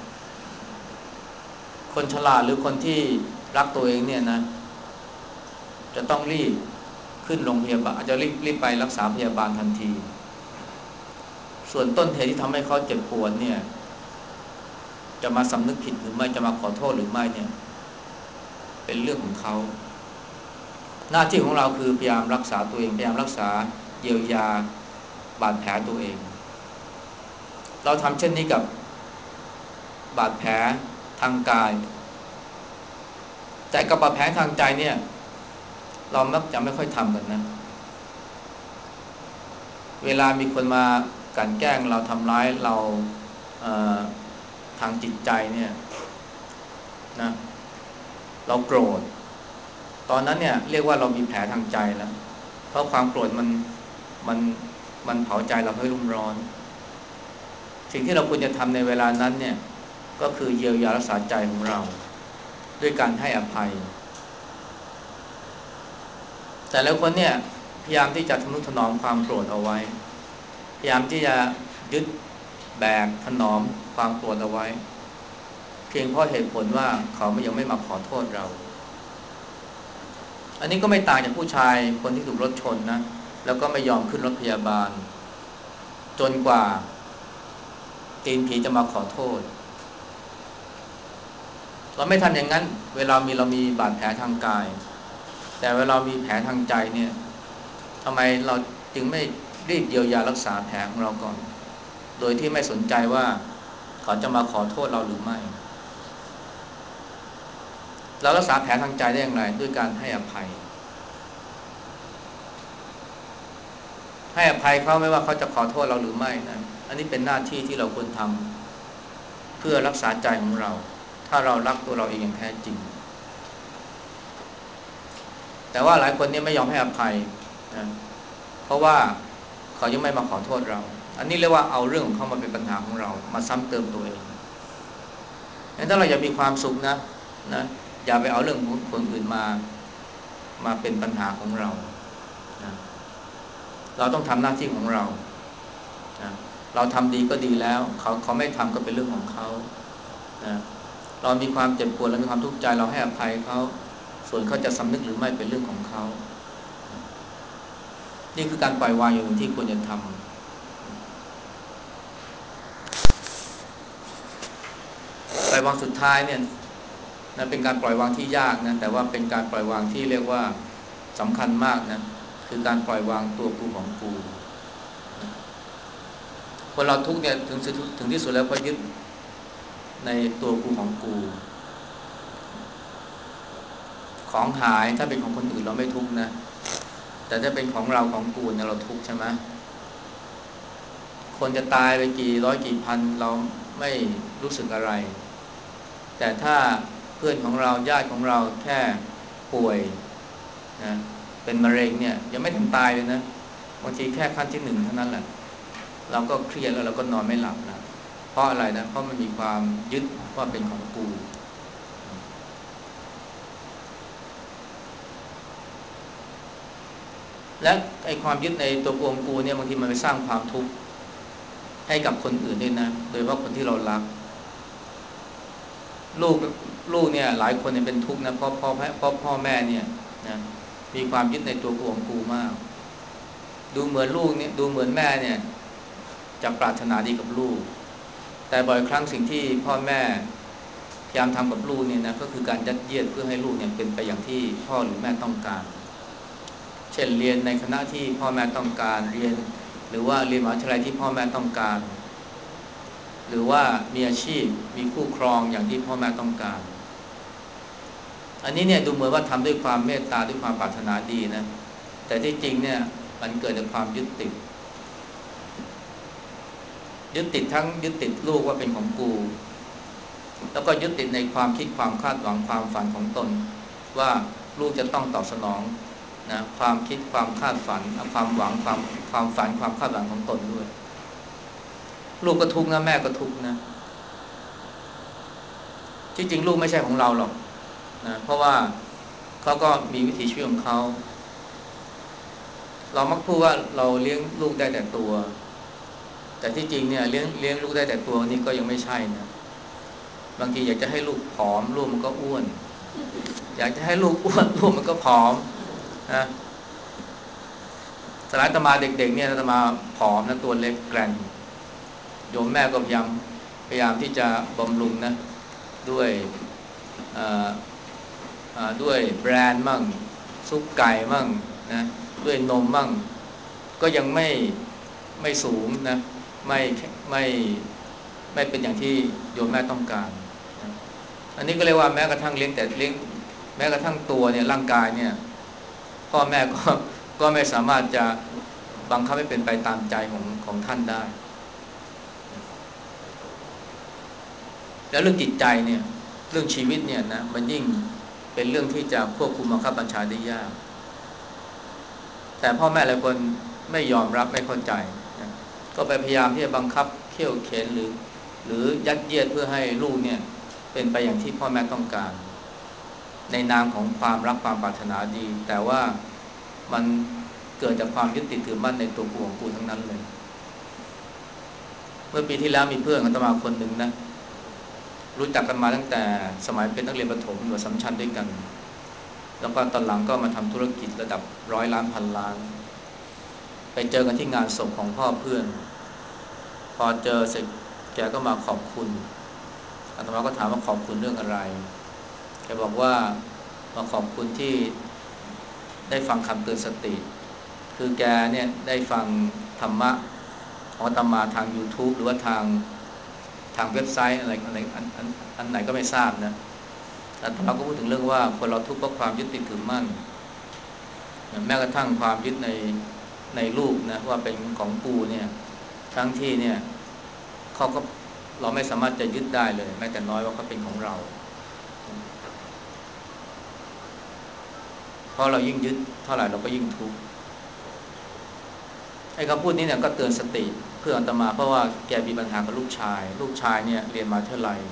คนฉลาดหรือคนที่รักตัวเองเนี่ยนะจะต้องรีบขึ้นโรงพยาบาลอาจจะรีบรีบไปรักษาพยาบาลทันทีส่วนต้นเหตุที่ทำให้เขาเจ็บปวดเนี่ยจะมาสำนึกผิดหรือไม่จะมาขอโทษหรือไม่เนี่ยเป็นเรื่องของเขาหน้าที่ของเราคือพยายามรักษาตัวเองพยายามรักษาเยียวยาบาดแผลตัวเองเราทำเช่นนี้กับบาดแผลทางกายแต่กับบาดแผลทางใจเนี่ยเรามักจะไม่ค่อยทำกันนะเวลามีคนมากลั่นแกล้งเราทำร้ายเราเอ่อทางจิตใจเนี่ยนะเราโกรธตอนนั้นเนี่ยเรียกว่าเรามีแผลทางใจแล้วเพราะความโกรธมันมันมันเผาใจเราให้รุ่มร้อนสิ่งที่เราควรจะทำในเวลานั้นเนี่ยก็คือเยียวยารักษาใจของเราด้วยการให้อภัยแต่แล้วคนเนี่ยพยายามที่จะทนุถนอมความโกรธเอาไว้พยายามที่จะยึดแบกถนอมความโกรธเอาไว้เพียงเพราะเหตุผลว่าเขายังไม่มาขอโทษเราอันนี้ก็ไม่ต่างจากผู้ชายคนที่ถูกรถชนนะแล้วก็ไม่ยอมขึ้นรถพยาบาลจนกว่าตีนผีจะมาขอโทษเราไม่ทำอย่างนั้นเวลามีเรามีบาดแผลทางกายแต่เวลามีแผลทางใจเนี่ยทำไมเราจึงไม่รีบเยียวยารักษาแผลของเราก่อนโดยที่ไม่สนใจว่าเขาจะมาขอโทษเราหรือไม่เรารักษาแผลทางใจได้อย่างไรด้วยการให้อภัยให้อภัยเขาไม่ว่าเขาจะขอโทษเราหรือไม่นะอันนี้เป็นหน้าที่ที่เราควรทำเพื่อรักษาใจของเราถ้าเรารักตัวเราเองอย่างแท้จริงแต่ว่าหลายคนเนี่ยไม่ยอมให้อภัยนะเพราะว่าเขายังไม่มาขอโทษเราอันนี้เรียกว่าเอาเรื่องของเขามาเป็นปัญหาของเรามาซ้ำเติมตัวเองงั้นถ้าเราอยากมีความสุขนะนะอย่าไปเอาเรื่องของคนอื่นมามาเป็นปัญหาของเรานะเราต้องทำหน้าที่ของเรานะเราทำดีก็ดีแล้วเขาเขาไม่ทำก็เป็นเรื่องของเขานะเรามีความเจ็บปวดและมีความทุกข์ใจเราให้อภัยเขาส่วนเขาจะสำนึกหรือไม่เป็นเรื่องของเขานี่คือการปล่อยวางอย่างหนึ่งที่ควรจะทำปล่อยวางสุดท้ายเนี่ยนะเป็นการปล่อยวางที่ยากนะแต่ว่าเป็นการปล่อยวางที่เรียกว่าสำคัญมากนะคือการปล่อยวางตัวกูของกูคนเราทุกเนี่ยถึงถึงที่สุดแล้วก็ยึดในตัวกูของกูของหายถ้าเป็นของคนอื่นเราไม่ทุกนะแต่ถ้าเป็นของเราของกูเนี่ยเราทุกใช่ไหมคนจะตายไปกี่ร้อยกี่พันเราไม่รู้สึกอะไรแต่ถ้าเพื่อนของเราญาติของเราแค่ป่วยนะเป็นมะเร็งเนี่ยยังไม่ทันตายเลยนะบางทีแค่ขั้นที่หนึ่งเท่านั้นแหละเราก็เครียดแล้วเราก็นอนไม่หลับนะเพราะอะไรนะเพราะมันมีความยึดว่าเป็นของกูและไอ้ความยึดในตัวกูของกูเนี่ยบางทีมันไปสร้างความทุกข์ให้กับคนอื่นด้วยนะโดยเฉพาะคนที่เรารักลูกลูกเนี่ยหลายคนเนี่ยเป็นทุกข์นะเพราะพ่อแม่เพราะพ่อแม่เนี่ยนะมีความยึดในตัวกูของกูมากดูเหมือนลูกเนี่ยดูเหมือนแม่เนี่ยจะปรารถนาดีกับลูกแต่บ่อยครั้งสิ่งที่พ่อแม่พยายามทำกับลูกเนี่ยนะก็คือการยัดเยียดเพื่อให้ลูกเนี่ยเป็นไปอย่างที่พ่อหรือแม่ต้องการเช่นเรียนในคณะที่พ่อแม่ต้องการเรียนหรือว่าเรียนมหาวิทยาลัยที่พ่อแม่ต้องการหรือว่ามีอาชีพมีคู่ครองอย่างที่พ่อแม่ต้องการอันนี้เนี่ยดูเหมือนว่าทำด้วยความเมตตาด้วยความปรารถนาดีนะแต่ที่จริงเนี่ยมันเกิดจากความยึดติดยึดติดทั้งยึดติดลูกว่าเป็นของกูแล้วก็ยึดติดในความคิดความคาดหวังความฝันของตนว่าลูกจะต้องตอบสนองนะความคิดความคาดฝันความหวังความความฝันความคาดหวังของตนด้วยลูกก็ทุกข์นะแม่ก็ทุกข์นะที่จริงลูกไม่ใช่ของเราหรอกนะเพราะว่าเขาก็มีวิถีชีวิตของเขาเรามักพูดว่าเราเลี้ยงลูกได้แต่ตัวแต่ที่จริงเนี่ยเลี้ยงเลี้ยงลูกได้แต่ตัวนี่ก็ยังไม่ใช่นะบางทีอยากจะให้ลูกผอมลูกมันก็อ้วนอยากจะให้ลูกอ้วนลูกมันก็ผอมนะสลายตมาเด็กๆเนี่ยตมาผอมนะตัวเล็กแกร่งโยมแม่ก็พยายามพยายามที่จะบำรุงนะด้วยด้วยแบรนด์มั่งซุปไก่มั่งนะด้วยนมมั่งก็ยังไม่ไม่สูงนะไม่ไม่ไม่เป็นอย่างที่โยมแม่ต้องการนะอันนี้ก็เรียกว่าแม้กระทั่งเลี้ยงแต่เลี้ยงแม้กระทั่งตัวเนี่ยร่างกายเนี่ยพ่อแม่ก็ก็ไม่สามารถจะบังคับให้เป็นไปตามใจของของท่านได้แล้วเรื่องจิตใจเนี่ยเรื่องชีวิตเนี่ยนะมันยิ่งเป็นเรื่องที่จะควบคุมบังคับบัญชาได้ยากแต่พ่อแม่หลายคนไม่ยอมรับไม่เข้าใจนะก็ไปพยายามที่จะบังคับเขี่ยวเข็นหรือหรือยัดเยียดเพื่อให้ลูกเนี่ยเป็นไปอย่างที่พ่อแม่ต้องการในนามของความรักความปรารถนาดีแต่ว่ามันเกิดจากความยึดติดถือมั่นในตัวกูของกูทั้งนั้นเลยเมื่อปีที่แล้วมีเพื่อนอาตมาคนหนึ่งนะรู้จักกันมาตั้งแต่สมัยเป็นนักเรียนประถมอยู่สัมชัญด้วยกันแล้วก็ตอนหลังก็มาทำธุรกิจระดับร้อยล้านพันล้านไปเจอกันที่งานศพของพ่อเพื่อนพอเจอเสร็จแกก็มาขอบคุณอาตมาก็ถามว่าขอบคุณเรื่องอะไรแกบอกว่ามาขอบคุณที่ได้ฟังคำเตือนสติคือแกเนี่ยได้ฟังธรรมะของอาตมาทาง YouTube หรือว่าทางทางเว็บไซต์อะไรอะไรอันอันอันไหนก็ไม่ทราบนะแต่เราก็พูดถึงเรื่องว่าคนเราทุกข์เพราะความยึดติดถือมั่นแม้กระทั่งความยึดในในรูปนะว่าเป็นของกูเนี่ยทั้งที่เนี่ยเขาก็เราไม่สามารถจะยึดได้เลยแม้แต่น้อยว่าเขาเป็นของเราเพราะเรายิ่งยึดเท่าไหร่เราก็ยิ่งทุกข์ไอ้คำพูดนี้เนี่ยก็เตือนสติเพื่ออาตมาเพราะว่าแกมีปัญหากับลูกชายลูกชายเนี่ยเรียนมาเท่าไหร่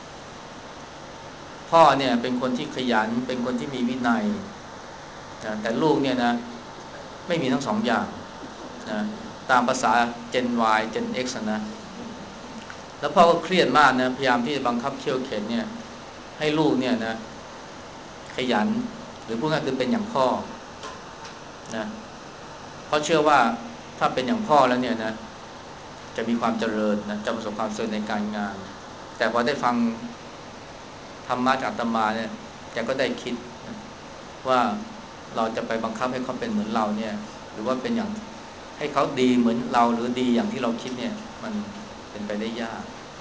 พ่อเนี่ยเป็นคนที่ขยันเป็นคนที่มีวินัยนะแต่ลูกเนี่ยนะไม่มีทั้งสองอย่างนะตามภาษา Gen Y Gen X นะแล้วพ่อก็เครียดมากนะพยายามที่จะบังคับเคี่ยวเข็นเนี่ยให้ลูกเนี่ยนะขยันหรือพูดง่ายคือเป็นอย่างพ่อนะเพราะเชื่อว่าถ้าเป็นอย่างพ่อแล้วเนี่ยนะจะมีความเจริญนะจะประสบความสำเร็จในการงานแต่พอได้ฟังธรรมะจากอาตมาเนี่ยแกก็ได้คิดนะว่าเราจะไปบังคับให้เขาเป็นเหมือนเราเนี่ยหรือว่าเป็นอย่างให้เขาดีเหมือนเราหรือดีอย่างที่เราคิดเนี่ยมันเป็นไปได้ยาก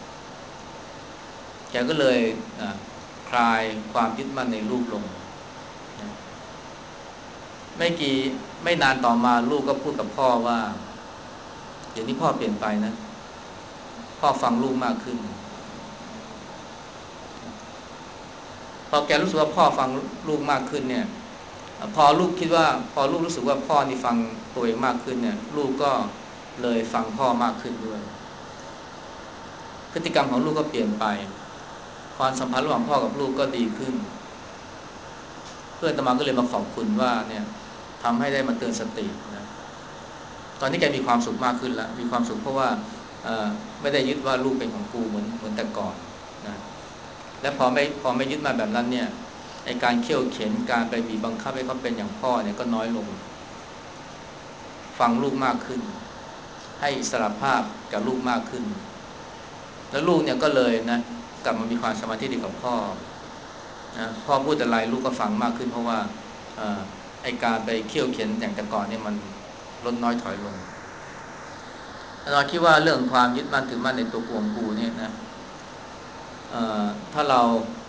แกก็เลยคลายความยึดมั่นในลูกลงนะไม่กี่ไม่นานต่อมาลูกก็พูดกับพ่อว่าเดี๋ยวนี้พ่อเปลี่ยนไปนะพ่อฟังลูกมากขึ้นพอแกรู้สึกว่าพ่อฟังลูกมากขึ้นเนี่ยพอลูกคิดว่าพอลูกรู้สึกว่าพ่อนี่ฟังตัวเองมากขึ้นเนี่ยลูกก็เลยฟังพ่อมากขึ้นด้วยพฤติกรรมของลูกก็เปลี่ยนไปความสัมพันธ์ระหว่างพ่อกับลูกก็ดีขึ้นเพื่อนอาตมาก็เลยมาขอบคุณว่าเนี่ยทำให้ได้มาเตือนสตินะตอนนี้แกมีความสุขมากขึ้นแล้วมีความสุขเพราะว่าไม่ได้ยึดว่าลูกเป็นของกูเหมือนเหมือนแต่ก่อนนะและพอไม่พอไม่ยึดมาแบบนั้นเนี่ยไอ้การเคี่ยวเข็นการไปบีบบังคับให้เขาเป็นอย่างพ่อเนี่ยก็น้อยลงฟังลูกมากขึ้นให้อิสรภาพกับลูกมากขึ้นแล้วลูกเนี่ยก็เลยนะกลับมามีความสมาธิดีกับพ่อนะพ่อพูดอะไรลูกก็ฟังมากขึ้นเพราะว่าไอ้การไปเคี่ยวเข็นอย่างแต่ก่อนเนี่ยมันลดน้อยถอยลงเราคิดว่าเรื่องความยึดมั่นถือมั่นในตัวกวงกูเนี่ยนะถ้าเรา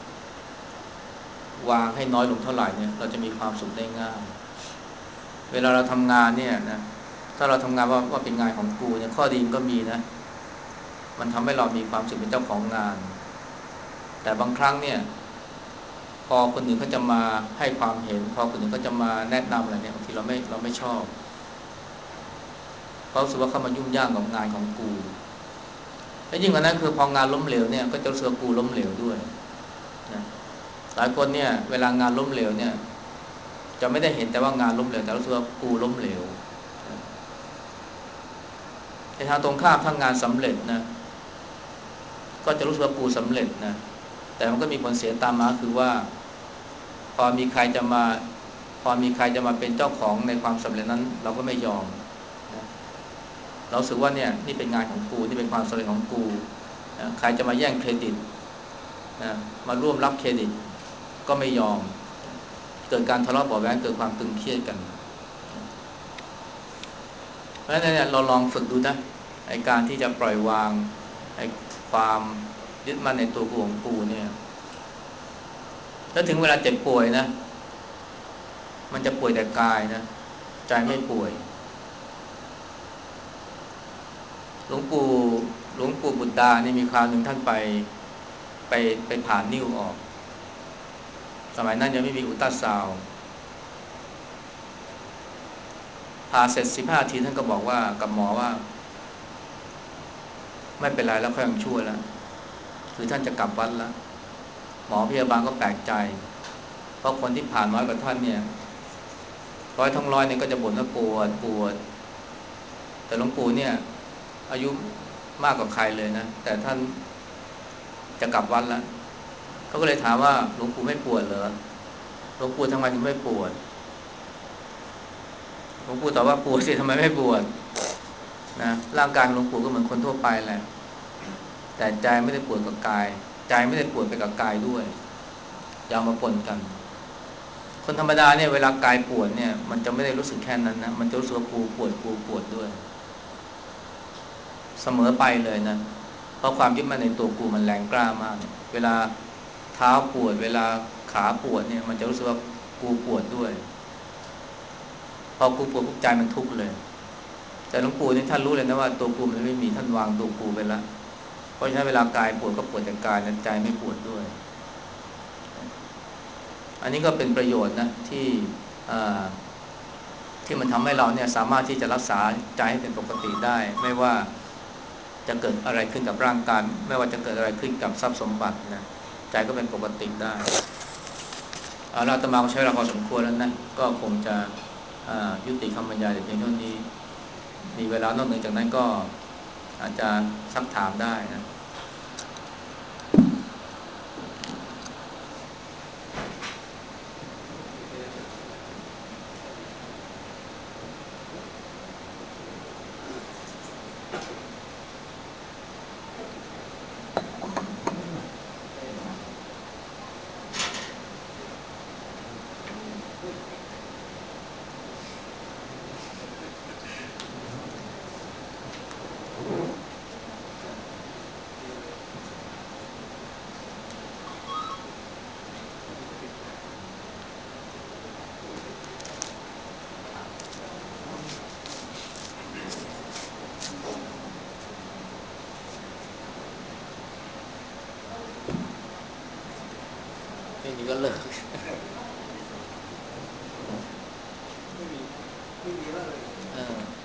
วางให้น้อยลงเท่าไหร่เนี่ยเราจะมีความสุขได้ง่ายเวลาเราทำงานเนี่ยนะถ้าเราทำงานว่าว่าเป็นงานของกูเนี่ยข้อดีมันก็มีนะมันทำให้เรามีความสุขเป็นเจ้าของงานแต่บางครั้งเนี่ยพอคนอื่นเขาจะมาให้ความเห็นพอคนอื่นเขาจะมาแนะนำอะไรเนี่ยบางทีเราไม่เราไม่ชอบเพราะรู้สึกว่าเขามายุ่งยากกับงานของกูและยิ่งกว่านั้นคือพองานล้มเหลวเนี่ยก็จะรู้สึกกูล้มเหลวด้วยนะหลายคนเนี่ยเวลางานล้มเหลวเนี่ยจะไม่ได้เห็นแต่ว่างานล้มเหลวแต่รู้สึกว่ากูล้มเหลวในทางตรงข้ามถ้างานสำเร็จนะก็จะรู้สึกว่ากูสำเร็จนะแต่มันก็มีผลเสียตามมาคือว่าพอมีใครจะมาพอมีใครจะมาเป็นเจ้าของในความสำเร็จนั้นเราก็ไม่ยอมนะเราสึกว่าเนี่ยนี่เป็นงานของกูนี่เป็นความสำเร็จของกูนะใครจะมาแย่งเครดิตนะมาร่วมรับเครดิตก็ไม่ยอมเกิดการทะเลาะเบาะแว้งเกิดความตึงเครียดกันเพราะฉะนั้นเนี่ยเราลองฝึกดูนะไอ้การที่จะปล่อยวางไอ้ความยึดมั่นในตัวกูของกูเนี่ยแล้วถึงเวลาเจ็บป่วยนะมันจะป่วยแต่กายนะใจไม่ป่วยหลวงปู่หลวงปู่บุตรดานี่มีคราวหนึ่งท่านไปไปไปผ่านิ้วออกสมัยนั้นยังไม่มีอุลตราซาวด์ผ่าเสร็จสิบห้านาทีท่านก็บอกว่ากับหมอว่าไม่เป็นไรแล้วค่อยยังชั่วแล้วคือท่านจะกลับวัดแล้วหมอพยาบาลก็แปลกใจเพราะคนที่ผ่านน้อยกว่าท่านเนี่ยร้อยทั้งร้อยเนี่ยก็จะบ่นว่าปวดปวดแต่หลวงปู่เนี่ยอายุมากกว่าใครเลยนะแต่ท่านจะกลับวัดแล้วเขาก็เลยถามว่าหลวงปู่ไม่ปวดเหรอหลวงปู่ทำไมถึงไม่ปวดหลวงปู่ตอบว่าปวดสิทำไมไม่ปวดนะร่างกายหลวงปู่ก็เหมือนคนทั่วไปแหละแต่ใจไม่ได้ปวดกับกายใจไม่ได้ปวดไปกับกายด้วยอย่ามาปนกันคนธรรมดาเนี่ยเวลากายปวดเนี่ยมันจะไม่ได้รู้สึกแค่นั้นนะมันจะรู้สึกว่ากูปวดกูปวดด้วยเสมอไปเลยนะเพราะความยึดมั่นในตัวกูมันแรงกล้ามากเวลาเท้าปวดเวลาขาปวดเนี่ยมันจะรู้สึกว่ากูปวดด้วยพอกูปวดปุ๊บใจมันทุกข์เลยแต่หลวงปู่นี่ท่านรู้เลยนะว่าตัวกูมันไม่มีท่านวางตัวกูไปแล้วเพราะฉะนั้นเวลากายปวดก็ปวดแต่กายแต่ใจไม่ปวดด้วยอันนี้ก็เป็นประโยชน์นะที่ที่มันทำให้เราเนี่ยสามารถที่จะรักษาใจให้เป็นปกติได้ไม่ว่าจะเกิดอะไรขึ้นกับร่างกายไม่ว่าจะเกิดอะไรขึ้นกับทรัพย์สมบัตินะใจก็เป็นปกติได้เอาละอาตมาก็ใช้เวลาพอสมควรแล้วนะก็คงจะยุติคำบรรยายแต่เพียงเท่านี้มีเวลานอกเหนือจากนั้นก็อาจจะซักถามได้นะทีนี้ก็เลิกไม่มีไม่มีแล้วเลย